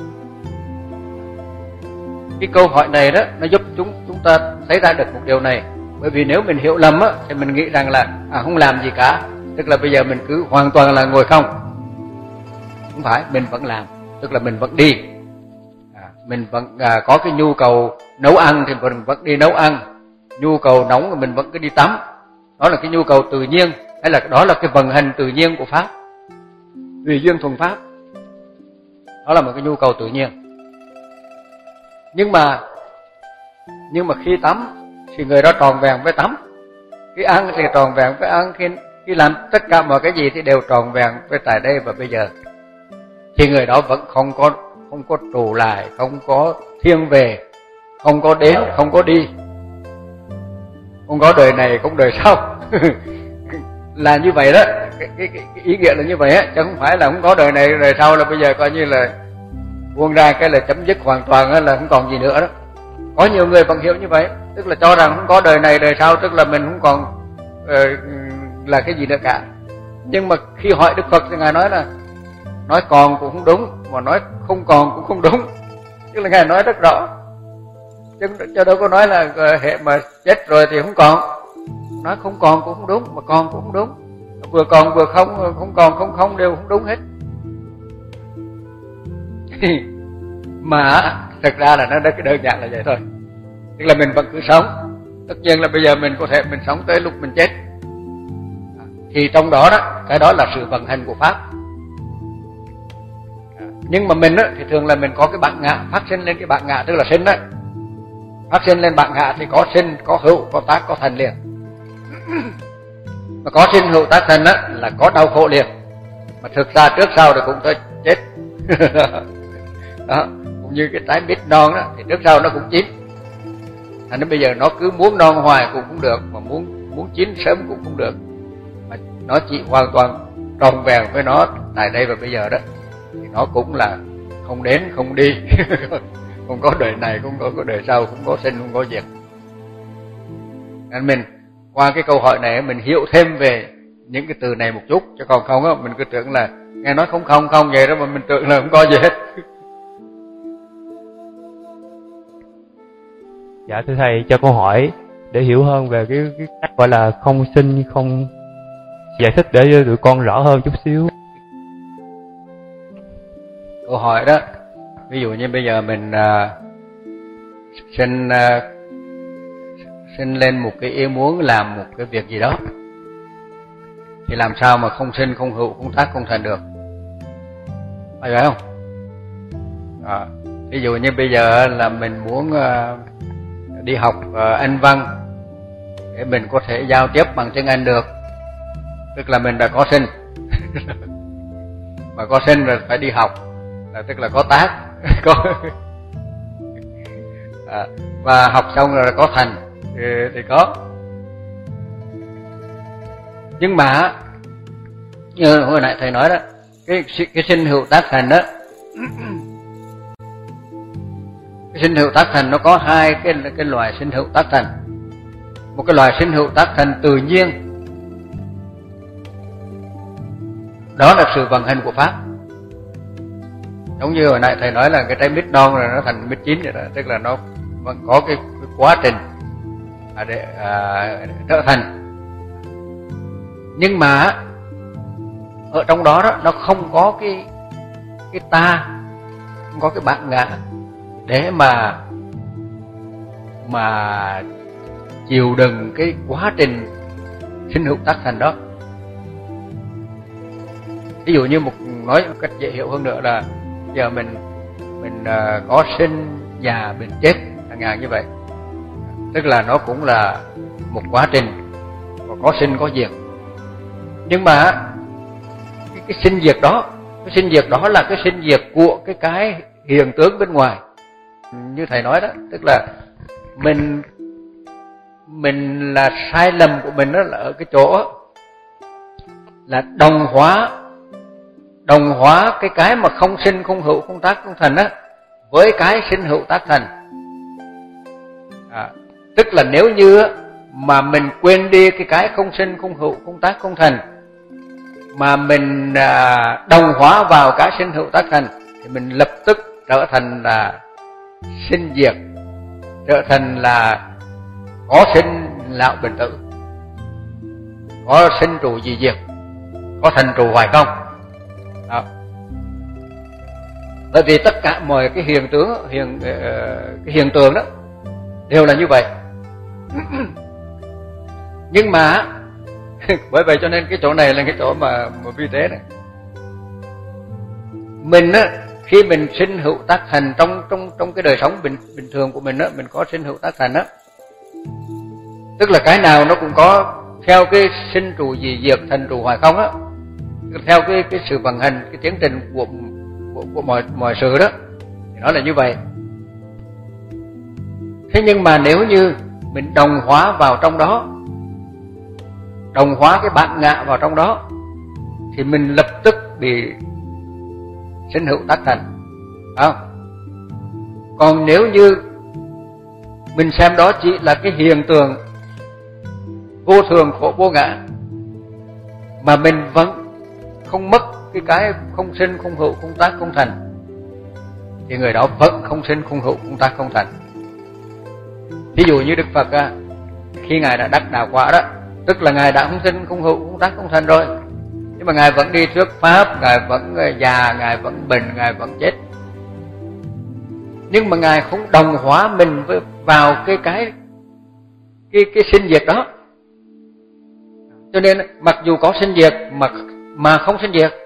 Cái câu hỏi này đó nó giúp chúng ta thấy ra được một điều này. Bởi vì nếu mình hiểu lầm á, thì mình nghĩ rằng là không làm gì cả, tức là bây giờ mình cứ hoàn toàn là ngồi không. Không phải, mình vẫn làm, tức là mình vẫn đi. Mình vẫn có cái nhu cầu nấu ăn thì mình vẫn đi nấu ăn, nhu cầu nóng thì mình vẫn cứ đi tắm. Đó là cái nhu cầu tự nhiên, hay là đó là cái vận hành tự nhiên của Pháp, tùy duyên thuần Pháp. Đó là một cái nhu cầu tự nhiên. Nhưng mà khi tắm thì người đó tròn vẹn với tắm, khi ăn thì tròn vẹn với ăn, khi làm tất cả mọi cái gì thì đều tròn vẹn với tại đây và bây giờ, thì người đó vẫn không có trụ lại, không có thiên về, không có đến, không có đi, không có đời này, không đời sau. Là như vậy đó, cái ý nghĩa là như vậy á, chứ không phải là không có đời này đời sau là bây giờ coi như là buông ra cái là chấm dứt hoàn toàn, là không còn gì nữa đó. Có nhiều người vẫn hiểu như vậy, tức là cho rằng không có đời này đời sau, tức là mình không còn là cái gì nữa cả. Nhưng mà khi hỏi Đức Phật thì Ngài nói là nói còn cũng không đúng, mà nói không còn cũng không đúng. Tức là Ngài nói rất rõ, chứ đâu có nói là hệ mà chết rồi thì không còn. Nói không còn cũng không đúng, mà còn cũng không đúng. Vừa còn vừa không, không còn không đều không đúng hết. Mà thật ra là nó cái đơn giản là vậy thôi. Tức là mình vẫn cứ sống. Tất nhiên là bây giờ mình có thể mình sống tới lúc mình chết. Thì trong đó đó, cái đó là sự vận hành của Pháp. Nhưng mà mình á, thì thường là mình có cái bản ngã, phát sinh lên cái bản ngã, tức là sinh đó. Phát sinh lên bản ngã thì có sinh, có hữu, có tác, có thành liền. Mà có sinh hữu tác thành á, là có đau khổ liền. Mà thực ra trước sau thì cũng tới chết. Đó, cũng như cái trái mít non đó, thì trước sau nó cũng chín. Thành nên bây giờ nó cứ muốn non hoài cũng không được, mà muốn chín sớm cũng không được. Mà nó chỉ hoàn toàn tròn vẹn với nó tại đây và bây giờ đó, thì nó cũng là không đến không đi. Không có đời này, không có đời sau, không có sinh, không có diệt. Nên mình qua cái câu hỏi này mình hiểu thêm về những cái từ này một chút, chứ còn không á mình cứ tưởng là nghe nói không vậy đó, mà mình tưởng là không có gì hết. Dạ thưa thầy, cho câu hỏi để hiểu hơn về cái cách gọi là không sinh không, giải thích để tụi con rõ hơn chút xíu. Câu hỏi đó, ví dụ như bây giờ mình sinh lên một cái ý muốn làm một cái việc gì đó, thì làm sao mà không sinh, không hữu, không tác, không thành được, phải không? Ví dụ như bây giờ là mình muốn đi học Anh văn để mình có thể giao tiếp bằng tiếng Anh được, tức là mình đã có sinh. Mà có sinh rồi phải đi học, là tức là có tác. Và học xong rồi có thành thì có. Nhưng mà như hồi nãy thầy nói đó, cái sinh hữu tác thành đó, Cái sinh hữu tác thành nó có hai cái loại sinh hữu tác thành. Một cái loại sinh hữu tác thành tự nhiên, đó là sự vận hành của pháp. Giống như hồi nãy thầy nói là cái trái mít non rồi nó thành mít chín vậy đó, tức là nó vẫn có cái quá trình để trở thành. Nhưng mà ở trong đó nó không có cái ta, không có cái bản ngã để mà chịu đựng cái quá trình sinh hữu tác thành đó. Ví dụ như nói một cách dễ hiểu hơn nữa là giờ mình có sinh già bệnh chết chẳng hạn như vậy, tức là nó cũng là một quá trình, có sinh có diệt. Nhưng mà cái sinh diệt đó, cái sinh diệt đó là cái sinh diệt của cái hiện tướng bên ngoài. Như thầy nói đó, tức là mình là sai lầm của mình đó là ở cái chỗ là đồng hóa cái mà không sinh không hữu không tác không thành á với cái sinh hữu tác thành. Tức là nếu như mà mình quên đi cái không sinh không hữu không tác không thành, mà mình đồng hóa vào cái sinh hữu tác thành, thì mình lập tức trở thành là sinh diệt, trở thành là có sinh lão bệnh tử, có sinh trụ dị diệt, có thành trụ hoài không. Đó. Bởi vì tất cả mọi cái hiện tượng đó đều là như vậy. Nhưng mà bởi vậy cho nên cái chỗ này là cái chỗ mà vi tế này. Mình á, khi mình sinh hữu tác thành trong cái đời sống bình thường của mình á, mình có sinh hữu tác thành á, tức là cái nào nó cũng có theo cái sinh trụ dị diệt thành trụ hoài không á, theo cái sự vận hành, cái tiến trình của mọi sự đó, thì nó là như vậy. Thế nhưng mà nếu như mình đồng hóa vào trong đó, đồng hóa cái bản ngã vào trong đó, thì mình lập tức bị sinh hữu tác thành. Không? Còn nếu như mình xem đó chỉ là cái hiện tượng vô thường khổ vô ngã, mà mình vẫn không mất cái không sinh không hữu không tác không thành, thì người đó vẫn không sinh không hữu không tác không thành. Ví dụ như Đức Phật khi Ngài đã đắc đạo quả đó, tức là Ngài đã không sinh không hữu không tác không thành rồi, nhưng mà Ngài vẫn đi thuyết pháp, Ngài vẫn già, Ngài vẫn bệnh, Ngài vẫn chết. Nhưng mà Ngài không đồng hóa mình vào cái sinh diệt đó. Cho nên mặc dù có sinh diệt mà không sinh diệt,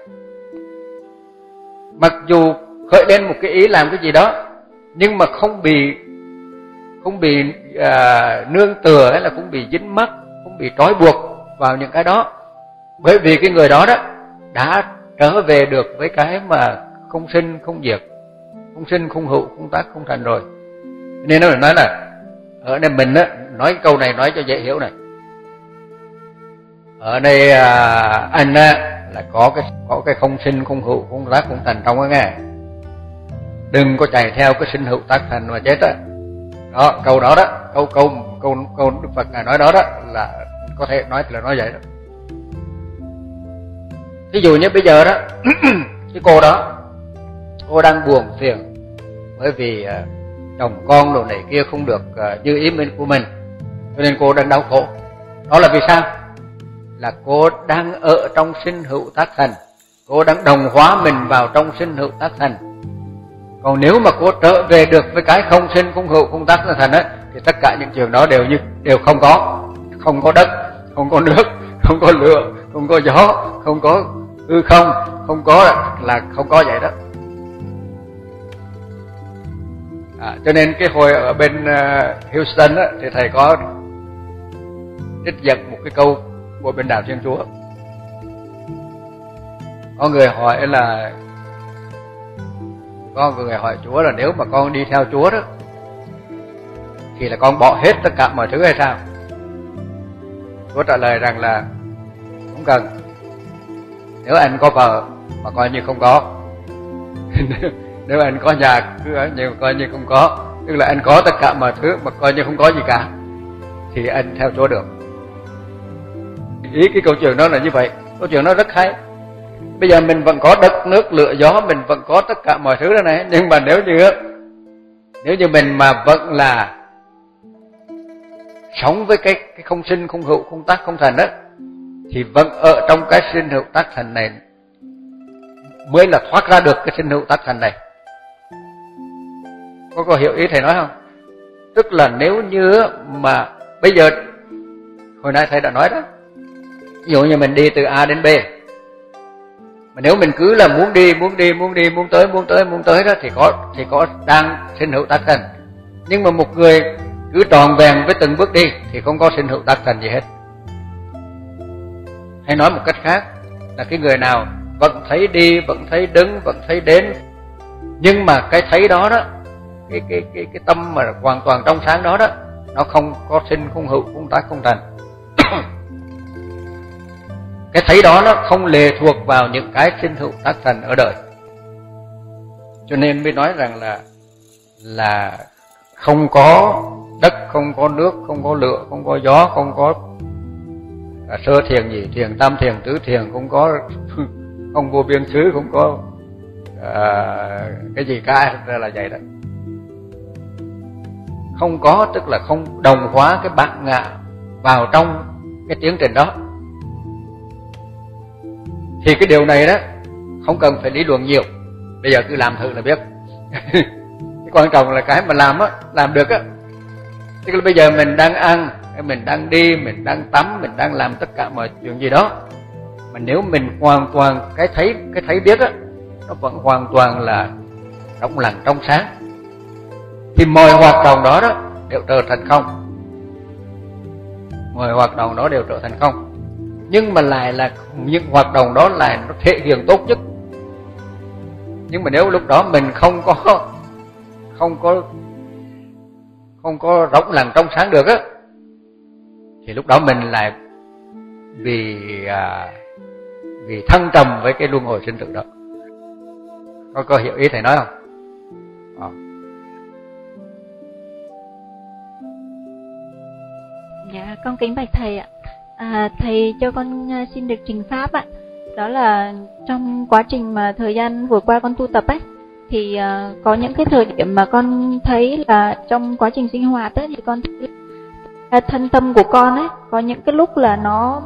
mặc dù khởi lên một cái ý làm cái gì đó, nhưng mà không bị nương tựa, hay là không bị dính mắc, không bị trói buộc vào những cái đó. Bởi vì cái người đó đã trở về được với cái mà không sinh không diệt, không sinh không hữu không tác không thành rồi. Nên nó nói là ở đây mình nói câu này nói cho dễ hiểu này. Ở đây anh là có cái không sinh không hữu không tác không thành trong đó nghe. Đừng có chạy theo cái sinh hữu tác thành mà chết á. Đó, câu đó đó, câu Đức Phật Ngài nói đó là có thể nói là nói vậy đó. Ví dụ như bây giờ đó, cái cô đó, cô đang buồn phiền bởi vì chồng con đồ này kia không được như ý của mình, cho nên cô đang đau khổ. Đó là vì sao? Là cô đang ở trong sinh hữu tác thành, cô đang đồng hóa mình vào trong sinh hữu tác thành. Còn nếu mà cô trở về được với cái không sinh không hữu không tác thành á, thì tất cả những chuyện đó đều không có đất, không có nước, không có lửa, không có gió, không có hư không có là không có vậy đó. Cho nên cái hồi ở bên Houston á, thì thầy có trích dẫn một cái câu của bên đạo Thiên Chúa. Có người hỏi Chúa là nếu mà con đi theo Chúa đó thì là con bỏ hết tất cả mọi thứ hay sao? Chúa trả lời rằng là không cần. Nếu anh có vợ mà coi như không có, nếu anh có nhà cứ ở như coi như không có, Tức là anh có tất cả mọi thứ mà coi như không có gì cả thì anh theo Chúa được. Ý cái câu chuyện đó là như vậy. Câu chuyện đó rất hay. Bây giờ mình vẫn có đất nước lửa gió, mình vẫn có tất cả mọi thứ đó này, nhưng mà nếu như mình mà vẫn là sống với cái không sinh không hữu không tác không thành đó, thì vẫn ở trong cái sinh hữu tác thành này mới là thoát ra được cái sinh hữu tác thành này. Có hiểu ý thầy nói không? Tức là nếu như mà bây giờ hồi nãy thầy đã nói đó, ví dụ như mình đi từ A đến B, mà nếu mình cứ là muốn tới đó thì có đang sinh hữu tác thành. Nhưng mà một người cứ tròn vẹn với từng bước đi thì không có sinh hữu tác thành gì hết. Hay nói một cách khác là cái người nào vẫn thấy đi, vẫn thấy đứng, vẫn thấy đến, nhưng mà cái thấy đó đó, cái tâm mà hoàn toàn trong sáng đó đó, nó không có sinh không hữu không tác không thành. Cái thấy đó nó không lệ thuộc vào những cái sinh hữu tác thành ở đời. Cho nên mới nói rằng là không có đất, không có nước, không có lửa, không có gió, không có sơ thiền, nhị thiền, tam thiền, tứ thiền, không vô biên xứ, không có cái gì cả, ra là vậy đó. Không có tức là không đồng hóa cái bản ngã vào trong cái tiến trình đó. Thì cái điều này đó không cần phải lý luận nhiều, bây giờ cứ làm thử là biết. Cái quan trọng là cái mà làm á, làm được á. Tức là bây giờ mình đang ăn, mình đang đi, mình đang tắm, mình đang làm tất cả mọi chuyện gì đó, mà nếu mình hoàn toàn cái thấy biết á, nó vẫn hoàn toàn là rộng lặng trong sáng, thì mọi hoạt động đó đó đều trở thành không. Mọi hoạt động đó đều trở thành không. Nhưng mà lại là những hoạt động đó lại nó thể hiện tốt nhất. Nhưng mà nếu lúc đó mình không có rộng lặng trong sáng được á, thì lúc đó mình lại vì thăng trầm với cái luân hồi sinh tử đó. Có hiểu ý thầy nói không? Dạ, con kính bạch thầy ạ. Thầy cho con xin được trình pháp ạ. Đó là trong quá trình mà thời gian vừa qua con tu tập ấy, thì có những cái thời điểm mà con thấy là trong quá trình sinh hoạt ấy, thì con thấy thân tâm của con ấy có những cái lúc là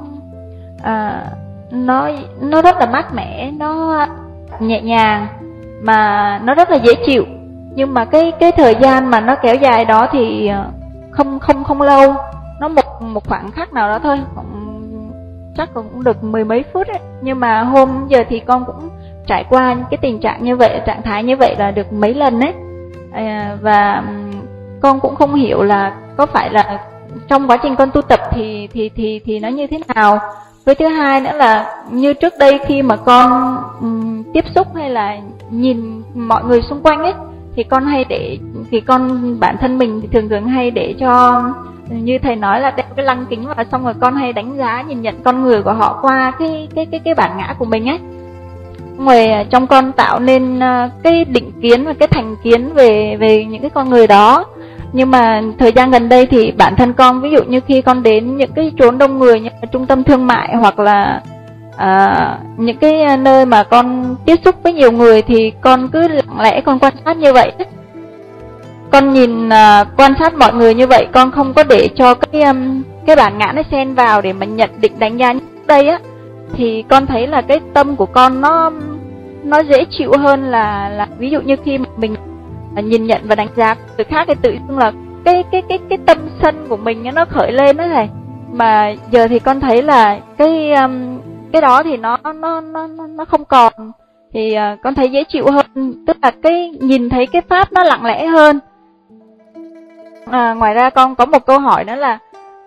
nó rất là mát mẻ, nó nhẹ nhàng, mà nó rất là dễ chịu. Nhưng mà cái thời gian mà nó kéo dài đó thì không lâu, nó một khoảng khắc nào đó thôi, chắc cũng được mười mấy phút ấy. Nhưng mà hôm giờ thì con cũng trải qua những cái tình trạng như vậy, trạng thái như vậy là được mấy lần ấy. Và con cũng không hiểu là có phải là trong quá trình con tu tập thì nó như thế nào. Với thứ hai nữa là như trước đây khi mà con tiếp xúc hay là nhìn mọi người xung quanh ấy, thì bản thân mình thì thường hay để cho, như thầy nói là đeo cái lăng kính vào, xong rồi con hay đánh giá nhìn nhận con người của họ qua cái bản ngã của mình ấy. Rồi trong con tạo nên cái định kiến và cái thành kiến về những cái con người đó. Nhưng mà thời gian gần đây thì bản thân con, ví dụ như khi con đến những cái chốn đông người như là trung tâm thương mại, hoặc là những cái nơi mà con tiếp xúc với nhiều người, thì con cứ lặng lẽ con quan sát như vậy. Con nhìn quan sát mọi người như vậy, con không có để cho cái bản ngã nó xen vào để mà nhận định đánh giá. Như đây á, thì con thấy là cái tâm của con nó dễ chịu hơn là ví dụ như khi mà mình nhìn nhận và đánh giá người khác, thì tự dưng là cái tâm sân của mình nó khởi lên đó thầy. Mà giờ thì con thấy là cái đó thì nó không còn, thì con thấy dễ chịu hơn, tức là cái nhìn thấy cái pháp nó lặng lẽ hơn. Ngoài ra con có một câu hỏi nữa là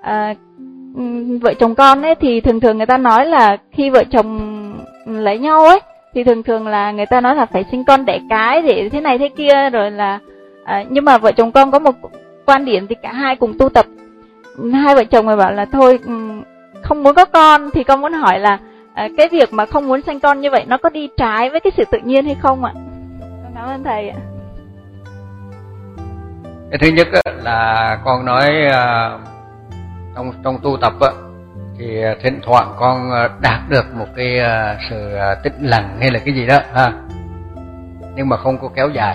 vợ chồng con ấy, thì thường người ta nói là khi vợ chồng lấy nhau ấy, thì thường là người ta nói là phải sinh con đẻ cái để thế này thế kia, rồi là nhưng mà vợ chồng con có một quan điểm thì cả hai cùng tu tập. Hai vợ chồng người bảo là thôi không muốn có con, thì con muốn hỏi là cái việc mà không muốn sinh con như vậy nó có đi trái với cái sự tự nhiên hay không ạ? Con cảm ơn thầy ạ. Cái thứ nhất là con nói trong tu tập thì thỉnh thoảng con đạt được một cái sự tĩnh lặng hay là cái gì đó ha, nhưng mà không có kéo dài.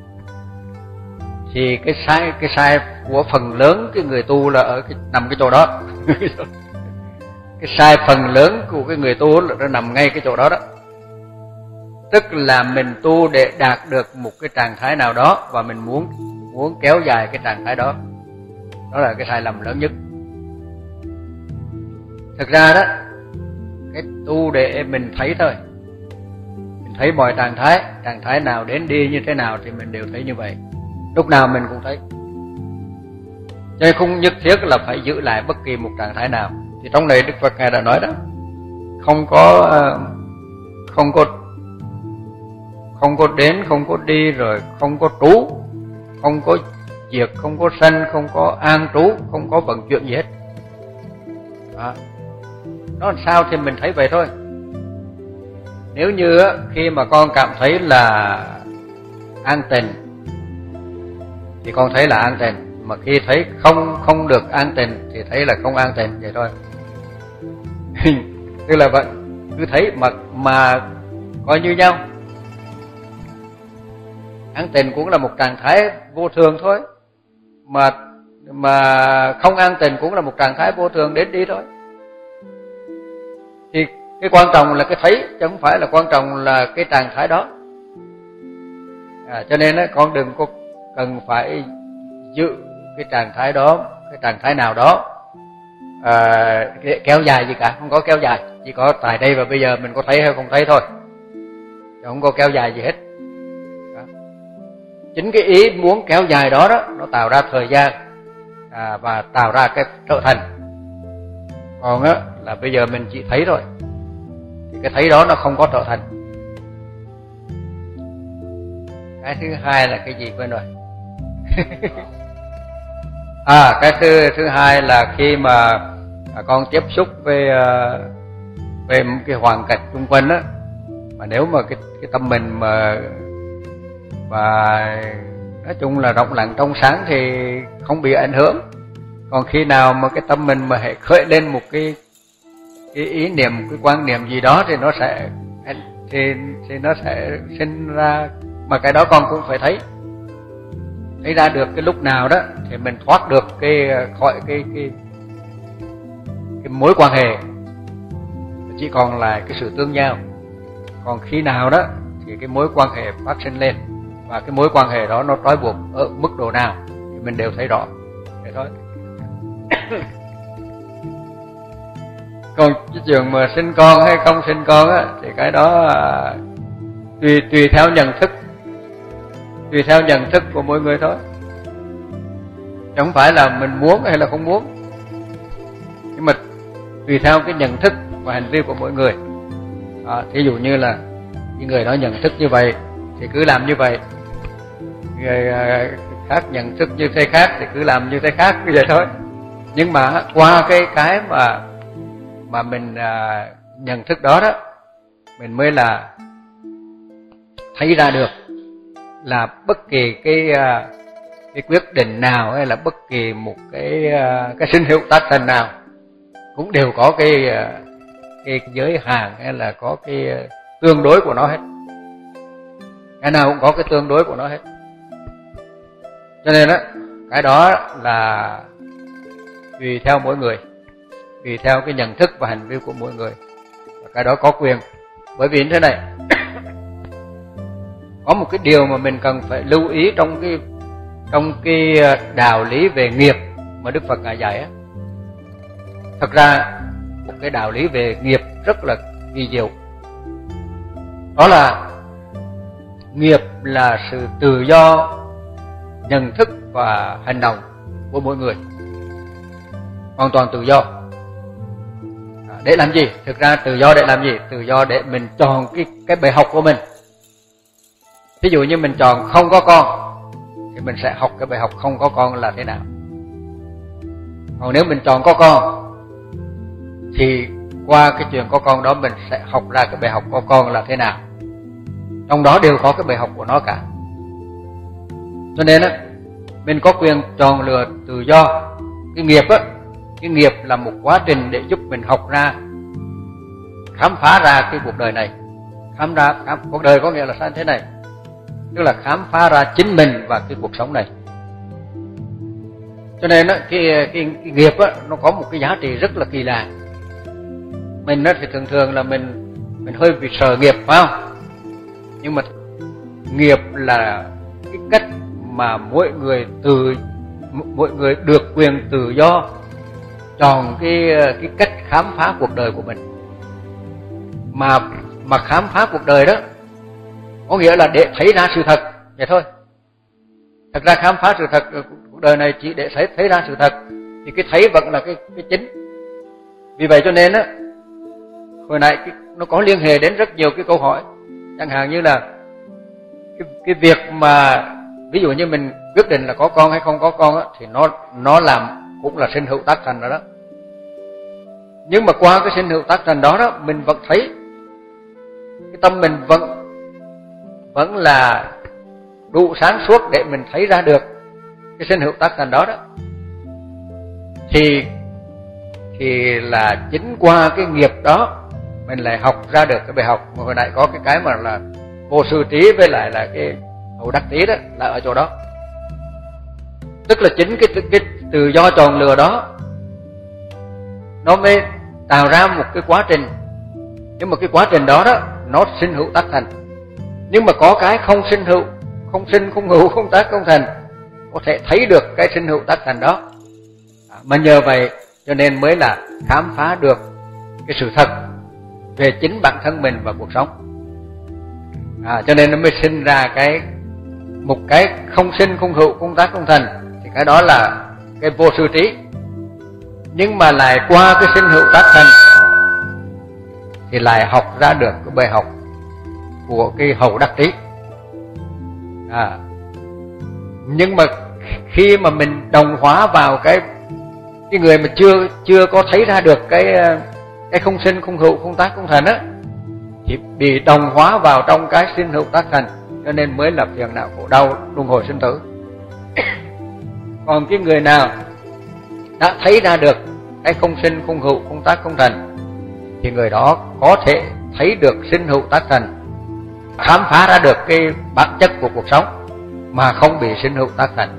Thì cái sai của phần lớn cái người tu là ở nằm cái chỗ đó. Cái sai phần lớn của cái người tu là nó nằm ngay cái chỗ đó đó. Tức là mình tu để đạt được một cái trạng thái nào đó và mình muốn kéo dài cái trạng thái đó. Đó là cái sai lầm lớn nhất. Thực ra đó, cái tu để mình thấy thôi. Mình thấy mọi trạng thái nào đến đi như thế nào thì mình đều thấy như vậy. Lúc nào mình cũng thấy. Cho nên không nhất thiết là phải giữ lại bất kỳ một trạng thái nào. Thì trong này Đức Phật Ngài đã nói đó, không có đến, không có đi, rồi không có trú, không có diệt, không có sanh, không có an trú, không có vận chuyển gì hết. Đó. Nó làm sao thì mình thấy vậy thôi. Nếu như khi mà con cảm thấy là an tịnh thì con thấy là an tịnh, mà khi thấy không được an tịnh thì thấy là không an tịnh, vậy thôi. Tức là vậy, cứ thấy mà coi như nhau. An tịnh cũng là một trạng thái vô thường thôi, mà không an tịnh cũng là một trạng thái vô thường đến đi thôi. Thì cái quan trọng là cái thấy, chứ không phải là quan trọng là cái trạng thái đó. Cho nên con đừng có cần phải giữ cái trạng thái đó, cái trạng thái nào đó kéo dài gì cả, không có kéo dài, chỉ có tại đây và bây giờ mình có thấy hay không thấy thôi, chứ không có kéo dài gì hết. Đó. Chính cái ý muốn kéo dài đó nó tạo ra thời gian và tạo ra cái trở thành. Còn là bây giờ mình chỉ thấy rồi, thì cái thấy đó nó không có trở thành. Cái thứ hai là cái gì quên rồi. Cái thứ hai là khi mà con tiếp xúc với cái hoàn cảnh xung quanh á, mà nếu mà cái tâm mình mà nói chung là rộng lặng trong sáng thì không bị ảnh hưởng. Còn khi nào mà cái tâm mình mà hệ khởi lên một cái ý niệm, cái quan niệm gì đó thì nó sẽ sinh ra, mà cái đó con cũng phải thấy ra được cái lúc nào đó thì mình thoát được khỏi cái mối quan hệ, chỉ còn là cái sự tương giao. Còn khi nào đó thì cái mối quan hệ phát sinh lên, và cái mối quan hệ đó nó trói buộc ở mức độ nào thì mình đều thấy rõ. Vậy thôi. Còn cái chuyện mà sinh con hay không sinh con á, thì cái đó tùy theo nhận thức của mỗi người thôi, chứ không phải là mình muốn hay là không muốn, nhưng mà tùy theo cái nhận thức và hành vi của mỗi người. Thí dụ như là những người đó nhận thức như vậy thì cứ làm như vậy, người khác nhận thức như thế khác thì cứ làm như thế khác, như vậy thôi. Nhưng mà qua cái mà mình nhận thức đó mình mới là thấy ra được là bất kỳ cái quyết định nào hay là bất kỳ một cái sinh hiệu tác thành nào cũng đều có cái giới hạn hay là có cái tương đối của nó hết. Cái nào cũng có cái tương đối của nó hết. Cho nên cái đó là tùy theo mỗi người, tùy theo cái nhận thức và hành vi của mỗi người, và cái đó có quyền. Bởi vì như thế này, có một cái điều mà mình cần phải lưu ý trong cái đạo lý về nghiệp mà Đức Phật Ngài dạy á. Thật ra một cái đạo lý về nghiệp rất là kỳ diệu. Đó là nghiệp là sự tự do nhận thức và hành động của mỗi người, hoàn toàn tự do. Để làm gì? Thực ra tự do để làm gì? Tự do để mình chọn cái bài học của mình. Ví dụ như mình chọn không có con thì mình sẽ học cái bài học không có con là thế nào. Còn nếu mình chọn có con thì qua cái chuyện có con đó mình sẽ học ra cái bài học có con là thế nào. Trong đó đều có cái bài học của nó cả. Cho nên mình có quyền chọn lựa tự do. Cái nghiệp á, cái nghiệp là một quá trình để giúp mình học ra, khám phá ra cái cuộc đời này. Cuộc đời có nghĩa là sao thế này, tức là khám phá ra chính mình và cái cuộc sống này. Cho nên á, cái nghiệp á, nó có một cái giá trị rất là kỳ lạ. Mình á, thì thường là mình hơi bị sợ nghiệp, phải không? Nhưng mà nghiệp là cái cách mà mỗi người được quyền tự do chọn cái cách khám phá cuộc đời của mình. Mà khám phá cuộc đời đó có nghĩa là để thấy ra sự thật vậy thôi. Thật ra khám phá sự thật cuộc đời này chỉ để thấy ra sự thật, thì cái thấy vẫn là cái chính. Vì vậy cho nên á, hồi nãy nó có liên hệ đến rất nhiều cái câu hỏi, chẳng hạn như là cái việc mà ví dụ như mình quyết định là có con hay không có con á, thì nó làm cũng là sinh hữu tác thành rồi đó. Nhưng mà qua cái sinh hữu tác thành đó mình vẫn thấy cái tâm mình vẫn là đủ sáng suốt để mình thấy ra được cái sinh hữu tác thành đó thì là chính qua cái nghiệp đó mình lại học ra được cái bài học mà hồi nãy có cái mà là vô sư trí với lại là cái hậu đắc trí đó, là ở chỗ đó. Tức là chính cái tự do chọn lựa đó nó mới tạo ra một cái quá trình. Nhưng mà cái quá trình đó nó sinh hữu tác thành. Nhưng mà có cái không sinh hữu, không sinh không hữu, không tác không thành, có thể thấy được cái sinh hữu tác thành đó. Mà nhờ vậy cho nên mới là khám phá được cái sự thật về chính bản thân mình và cuộc sống. Cho nên nó mới sinh ra một cái không sinh không hữu, không tác không thành, thì cái đó là cái vô sư trí. Nhưng mà lại qua cái sinh hữu tác thành thì lại học ra được cái bài học của cái hậu đắc trí. Nhưng mà khi mà mình đồng hóa vào cái người mà chưa có thấy ra được cái không sinh không hữu, không tác không thành á, thì bị đồng hóa vào trong cái sinh hữu tác thành, cho nên mới là phiền não khổ đau luân hồi sinh tử. Còn cái người nào đã thấy ra được cái không sinh không hữu, không tác không thành, thì người đó có thể thấy được sinh hữu tác thành, khám phá ra được cái bản chất của cuộc sống mà không bị sinh hữu tác thành.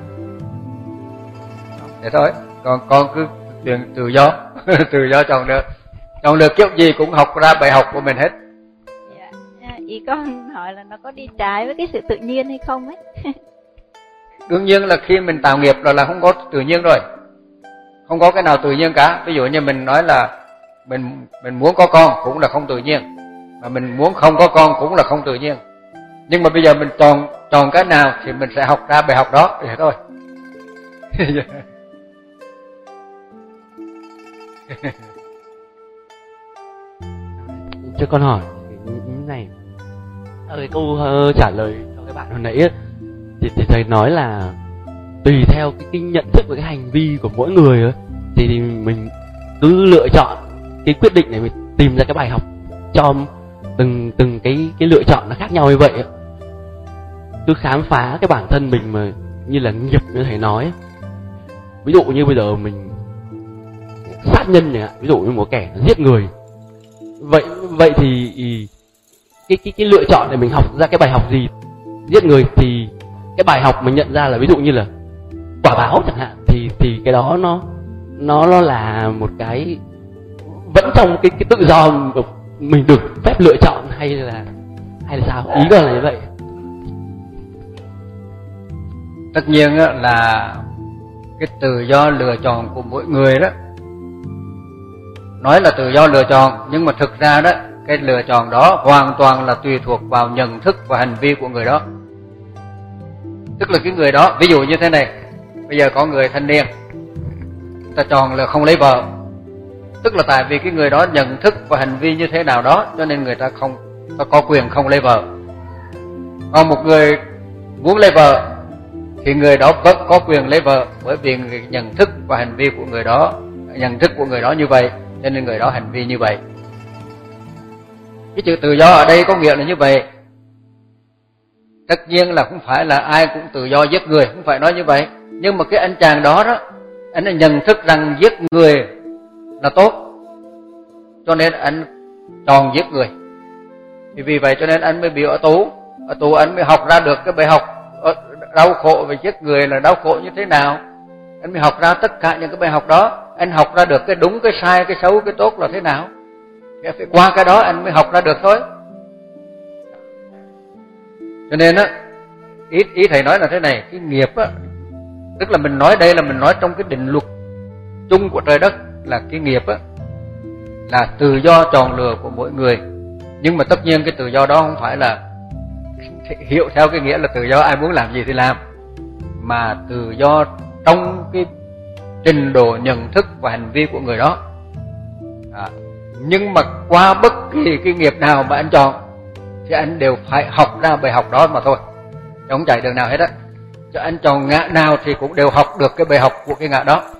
Thế thôi. Còn cứ chuyện tự do tự do chọn được kiểu gì cũng học ra bài học của mình hết. Ý con hỏi là nó có đi trái với cái sự tự nhiên hay không ấy? Đương nhiên là khi mình tạo nghiệp rồi là không có tự nhiên rồi, không có cái nào tự nhiên cả. Ví dụ như mình nói là mình muốn có con cũng là không tự nhiên, mà mình muốn không có con cũng là không tự nhiên. Nhưng mà bây giờ mình chọn cái nào thì mình sẽ học ra bài học đó vậy thôi. Cho con hỏi như này, ở cái câu trả lời cho cái bạn hồi nãy ấy, thì thầy nói là tùy theo cái nhận thức và cái hành vi của mỗi người ấy, thì mình cứ lựa chọn cái quyết định để mình tìm ra cái bài học cho từng cái lựa chọn nó khác nhau như vậy ấy. Cứ khám phá cái bản thân mình mà như là nghiệp như thầy nói. Ví dụ như bây giờ mình sát nhân này, ví dụ như một kẻ giết người, vậy thì cái lựa chọn để mình học ra cái bài học gì giết người, thì cái bài học mình nhận ra là ví dụ như là quả báo chẳng hạn, thì cái đó nó là một cái vẫn trong cái tự do mình được phép lựa chọn, hay là sao? Ý con là như vậy. Tất nhiên là cái tự do lựa chọn của mỗi người đó, nói là tự do lựa chọn, nhưng mà thực ra đó cái lựa chọn đó hoàn toàn là tùy thuộc vào nhận thức và hành vi của người đó. Tức là cái người đó, ví dụ như thế này, bây giờ có người thanh niên ta chọn là không lấy vợ, tức là tại vì cái người đó nhận thức và hành vi như thế nào đó, cho nên người ta có quyền không lấy vợ. Còn một người muốn lấy vợ thì người đó vẫn có quyền lấy vợ, bởi vì nhận thức và hành vi của người đó, nhận thức của người đó như vậy, cho nên người đó hành vi như vậy. Cái chữ tự do ở đây có nghĩa là như vậy. Tất nhiên là không phải là ai cũng tự do giết người, không phải nói như vậy. Nhưng mà cái anh chàng đó đó, anh ấy nhận thức rằng giết người là tốt, cho nên anh chọn giết người. Thì vì vậy cho nên anh mới bị ở tù anh mới học ra được cái bài học đau khổ về giết người là đau khổ như thế nào. Anh mới học ra tất cả những cái bài học đó, anh học ra được cái đúng, cái sai, cái xấu, cái tốt là thế nào. Thì phải qua cái đó anh mới học ra được thôi. Cho nên á, ý thầy nói là thế này, cái nghiệp á, tức là mình nói đây là mình nói trong cái định luật chung của trời đất, là cái nghiệp á là tự do chọn lựa của mỗi người. Nhưng mà tất nhiên cái tự do đó không phải là hiểu theo cái nghĩa là tự do ai muốn làm gì thì làm, mà tự do trong cái trình độ nhận thức và hành vi của người đó. Nhưng mà qua bất kỳ cái nghiệp nào mà anh chọn thì anh đều phải học ra bài học đó mà thôi, không chạy đường nào hết á. Cho anh chọn ngã nào thì cũng đều học được cái bài học của cái ngã đó.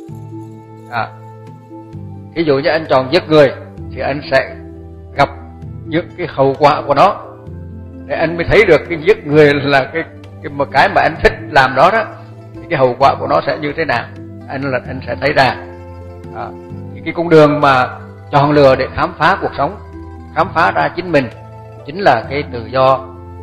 Ví dụ như anh chọn giết người thì anh sẽ gặp những cái hậu quả của nó, để anh mới thấy được cái giết người là một cái mà anh thích làm đó đó, thì cái hậu quả của nó sẽ như thế nào, anh sẽ thấy ra. Thì cái con đường mà chọn lựa để khám phá cuộc sống, khám phá ra chính mình, chính là cái tự do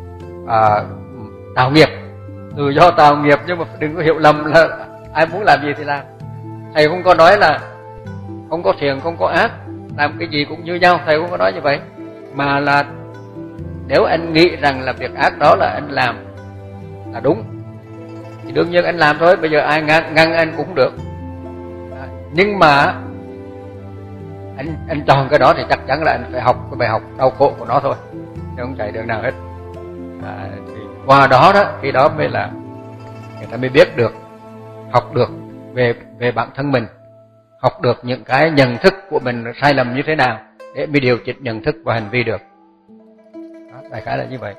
tạo nghiệp. Tự do tạo nghiệp, nhưng mà đừng có hiểu lầm là ai muốn làm gì thì làm. Thầy không có nói là không có thiện không có ác, làm cái gì cũng như nhau, thầy không có nói như vậy. Mà là nếu anh nghĩ rằng là việc ác đó là anh làm là đúng thì đương nhiên anh làm thôi, bây giờ ai ngăn anh cũng được. Nhưng mà anh chọn cái đó thì chắc chắn là anh phải học cái bài học đau khổ của nó thôi, chứ không chạy đường nào hết. Thì qua đó đó, khi đó mới là người ta mới biết được, học được về bản thân mình, học được những cái nhận thức của mình sai lầm như thế nào để mới điều chỉnh nhận thức và hành vi được. Đó, đại khái là như vậy.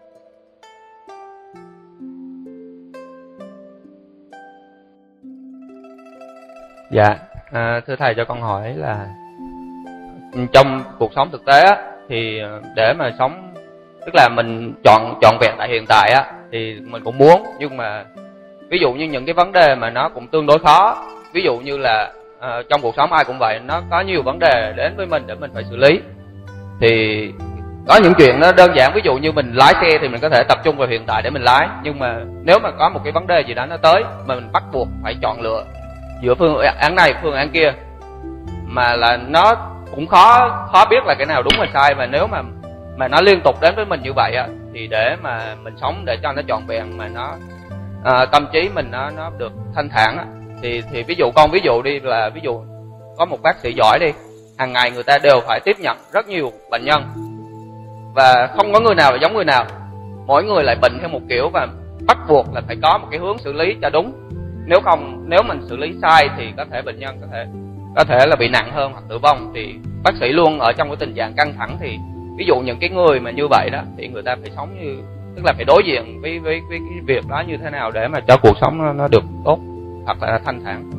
Dạ, thưa thầy, cho con hỏi là trong cuộc sống thực tế á, thì để mà sống, tức là mình trọn vẹn tại hiện tại á, thì mình cũng muốn, nhưng mà ví dụ như những cái vấn đề mà nó cũng tương đối khó, ví dụ như là trong cuộc sống ai cũng vậy, nó có nhiều vấn đề đến với mình để mình phải xử lý. Thì có những chuyện nó đơn giản, ví dụ như mình lái xe thì mình có thể tập trung vào hiện tại để mình lái, nhưng mà nếu mà có một cái vấn đề gì đó nó tới mà mình bắt buộc phải chọn lựa giữa phương án này phương án kia, mà là nó cũng khó biết là cái nào đúng và sai. Và nếu mà nó liên tục đến với mình như vậy á, thì để mà mình sống để cho nó trọn vẹn, mà nó tâm trí mình nó được thanh thản á, thì ví dụ đi, là ví dụ có một bác sĩ giỏi đi, hàng ngày người ta đều phải tiếp nhận rất nhiều bệnh nhân, và không có người nào là giống người nào, mỗi người lại bệnh theo một kiểu, và bắt buộc là phải có một cái hướng xử lý cho đúng. Nếu mình xử lý sai thì có thể bệnh nhân có thể là bị nặng hơn hoặc tử vong. Thì bác sĩ luôn ở trong cái tình trạng căng thẳng. Thì ví dụ những cái người mà như vậy đó, thì người ta phải sống như, tức là phải đối diện với cái việc đó như thế nào để mà cho cuộc sống nó được tốt hoặc là thanh thản.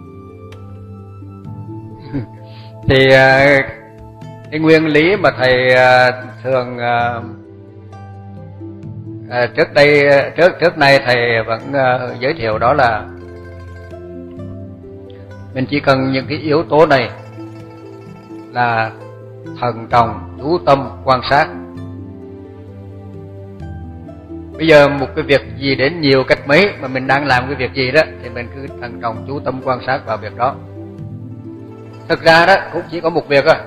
Thì cái nguyên lý mà thầy thường trước nay thầy vẫn giới thiệu, đó là mình chỉ cần những cái yếu tố này là thận trọng, chú tâm, quan sát. Bây giờ một cái việc gì đến nhiều cách mấy mà mình đang làm cái việc gì đó, thì mình cứ thận trọng, chú tâm, quan sát vào việc đó. Thực ra đó cũng chỉ có một việc thôi.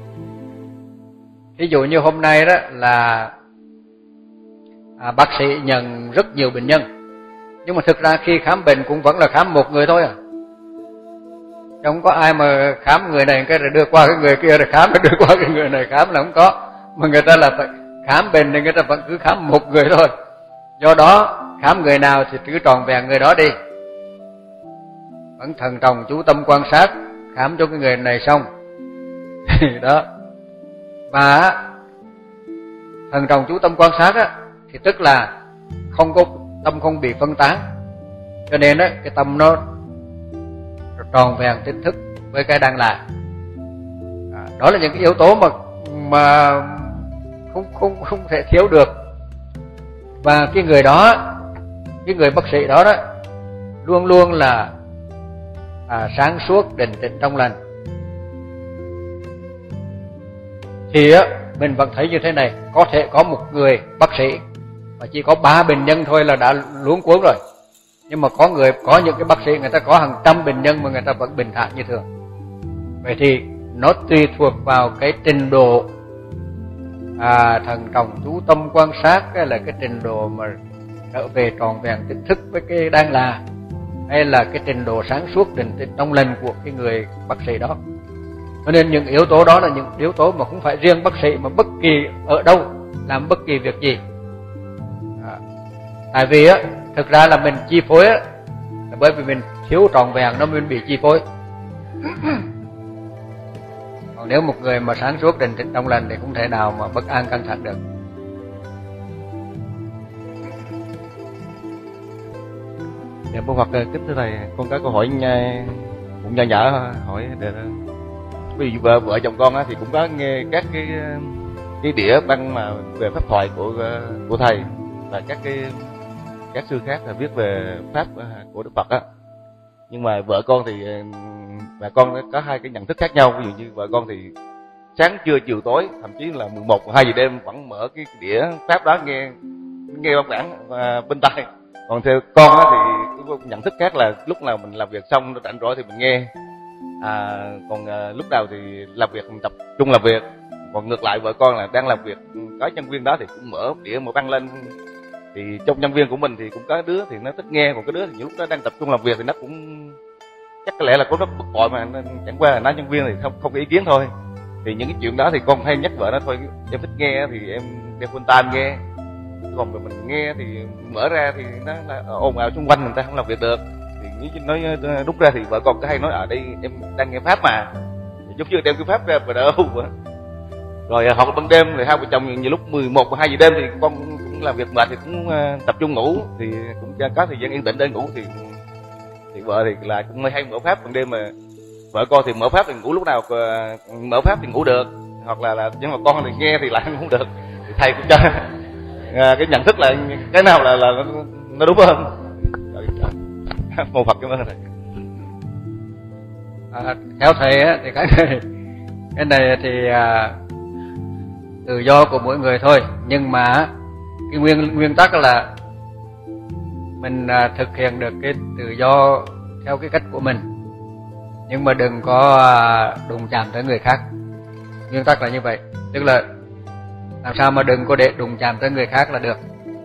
Ví dụ như hôm nay đó là bác sĩ nhận rất nhiều bệnh nhân, nhưng mà thực ra khi khám bệnh cũng vẫn là khám một người thôi à. Không có ai mà khám người này cái rồi đưa qua cái người kia rồi khám, rồi đưa qua cái người này khám, là không có. Mà người ta là phải khám bệnh thì người ta vẫn cứ khám một người thôi. Do đó khám người nào thì cứ tròn vẹn người đó đi, vẫn thận trọng chú tâm quan sát, khám cho cái người này xong đó. Và thận trọng chú tâm quan sát á, thì tức là không có tâm không bị phân tán, cho nên á cái tâm nó tròn vẹn tỉnh thức với cái đang làm. Đó là những cái yếu tố mà không thể thiếu được. Và cái người đó, cái người bác sĩ đó đó, luôn luôn là sáng suốt, định tĩnh, trong lành. Thì mình vẫn thấy như thế này, có thể có một người bác sĩ mà chỉ có 3 bệnh nhân thôi là đã luống cuống rồi. Nhưng mà có những cái bác sĩ người ta có hàng trăm bệnh nhân mà người ta vẫn bình thản như thường. Vậy thì nó tùy thuộc vào cái trình độ thần trọng chú tâm quan sát, hay là cái trình độ mà trở về tròn vẹn tỉnh thức với cái đang là, hay là cái trình độ sáng suốt định tĩnh trong lành của cái người bác sĩ đó. Cho nên những yếu tố đó là những yếu tố mà không phải riêng bác sĩ, mà bất kỳ ở đâu làm bất kỳ việc gì. Tại vì thực ra là mình chi phối là bởi vì mình thiếu tròn vẹn nó mới bị chi phối. Còn nếu một người mà sáng suốt định tĩnh trong lành thì không thể nào mà bất an căng thẳng được. Dạ, Bố Phật kính thưa thầy, con có câu hỏi cũng nhỏ nhỏ hỏi để vì vợ chồng con thì cũng có nghe các cái đĩa băng mà về pháp thoại của thầy và các sư khác là viết về pháp của Đức Phật á. Nhưng mà vợ con thì bà con có hai cái nhận thức khác nhau. Ví dụ như vợ con thì sáng trưa chiều tối, thậm chí là 11, 12 giờ đêm vẫn mở cái đĩa pháp đó nghe băng bản bên tai. Còn theo con á, thì cái nhận thức khác là lúc nào mình làm việc xong rảnh rỗi thì mình nghe. Còn lúc nào thì làm việc mình tập trung làm việc. Còn ngược lại vợ con là đang làm việc, có nhân viên đó thì cũng mở đĩa mở băng lên. Thì trong nhân viên của mình thì cũng có đứa thì nó thích nghe, còn cái đứa thì những lúc nó đang tập trung làm việc thì nó cũng chắc có lẽ là có nó bực bội, mà chẳng qua là nói nhân viên thì không có ý kiến thôi. Thì những cái chuyện đó thì con hay nhắc vợ nó thôi, em thích nghe thì em đeo full time nghe, còn mình nghe thì mở ra thì nó là ồn ào xung quanh, người ta không làm việc được. Thì nói đúng ra thì vợ con có hay nói ở đây em đang nghe pháp mà, giống như đem cái pháp ra và đỡ vậy. Rồi học ban đêm thì hai vợ chồng nhiều lúc 11, 12 giờ đêm thì con cũng làm việc mệt thì cũng tập trung ngủ, thì cũng có thời gian yên tĩnh để ngủ. Thì vợ thì là cũng hay mở pháp ban đêm, mà vợ con thì mở pháp thì ngủ lúc nào mở pháp thì ngủ được, hoặc là nhưng mà con thì nghe thì lại không được. Thì thầy cũng cho cái nhận thức là cái nào là nó đúng hơn. Mô Phật cảm ơn thầy. Theo thầy á, thì cái này thì tự do của mỗi người thôi, nhưng mà cái nguyên tắc là mình thực hiện được cái tự do theo cái cách của mình, nhưng mà đừng có đụng chạm tới người khác. Nguyên tắc là như vậy, tức là làm sao mà đừng có để đụng chạm tới người khác là được.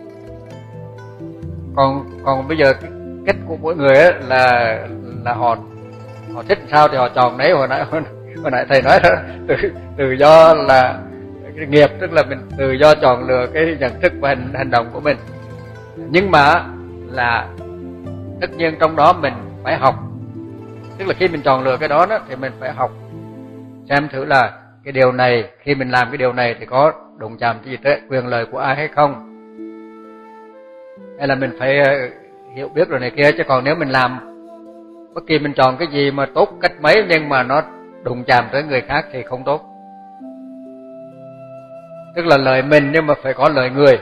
Còn bây giờ cái cách của mỗi người ấy là họ thích sao thì họ chọn đấy. Hồi nãy thầy nói đó, tự do là cái nghiệp, tức là mình tự do chọn lựa cái nhận thức và hành động của mình. Nhưng mà là tất nhiên trong đó mình phải học, tức là khi mình chọn lựa cái đó thì mình phải học xem thử là cái điều này, khi mình làm cái điều này thì có đụng chạm gì tới quyền lợi của ai hay không, hay là mình phải hiểu biết rồi này kia. Chứ còn nếu mình làm bất kỳ mình chọn cái gì mà tốt cách mấy nhưng mà nó đụng chạm tới người khác thì không tốt. Tức là lời mình nhưng mà phải có lời người.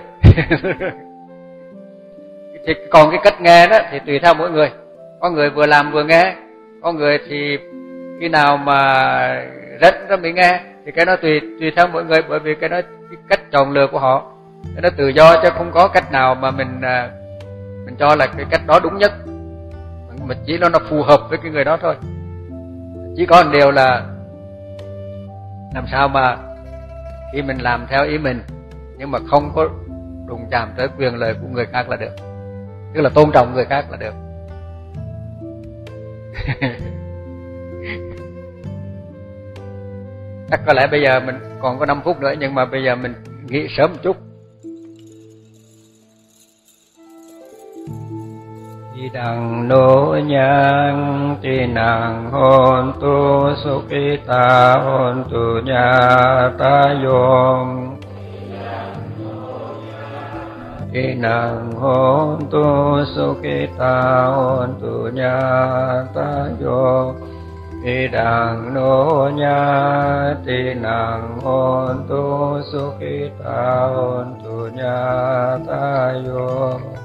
Thì còn cái cách nghe đó thì tùy theo mỗi người. Có người vừa làm vừa nghe, có người thì khi nào mà rảnh ra mới nghe, thì cái đó tùy theo mỗi người, bởi vì cái đó cái cách chọn lựa của họ, cái đó tự do, chứ không có cách nào mà mình cho là cái cách đó đúng nhất, mà chỉ nó phù hợp với cái người đó thôi. Chỉ có một điều là làm sao mà khi mình làm theo ý mình nhưng mà không có đụng chạm tới quyền lợi của người khác là được, tức là tôn trọng người khác là được. Chắc có lẽ bây giờ mình còn có 5 phút nữa, nhưng mà bây giờ mình nghỉ sớm một chút. Di đằng nô nhang ti nàng hôn tu sukita hôn tu nhà ta yom. Ti nàng hôn tu sukita hôn tu nhà ta yom. Ti đằng nô nhang ti nàng hôn tu sukita hôn tu nhà ta yom.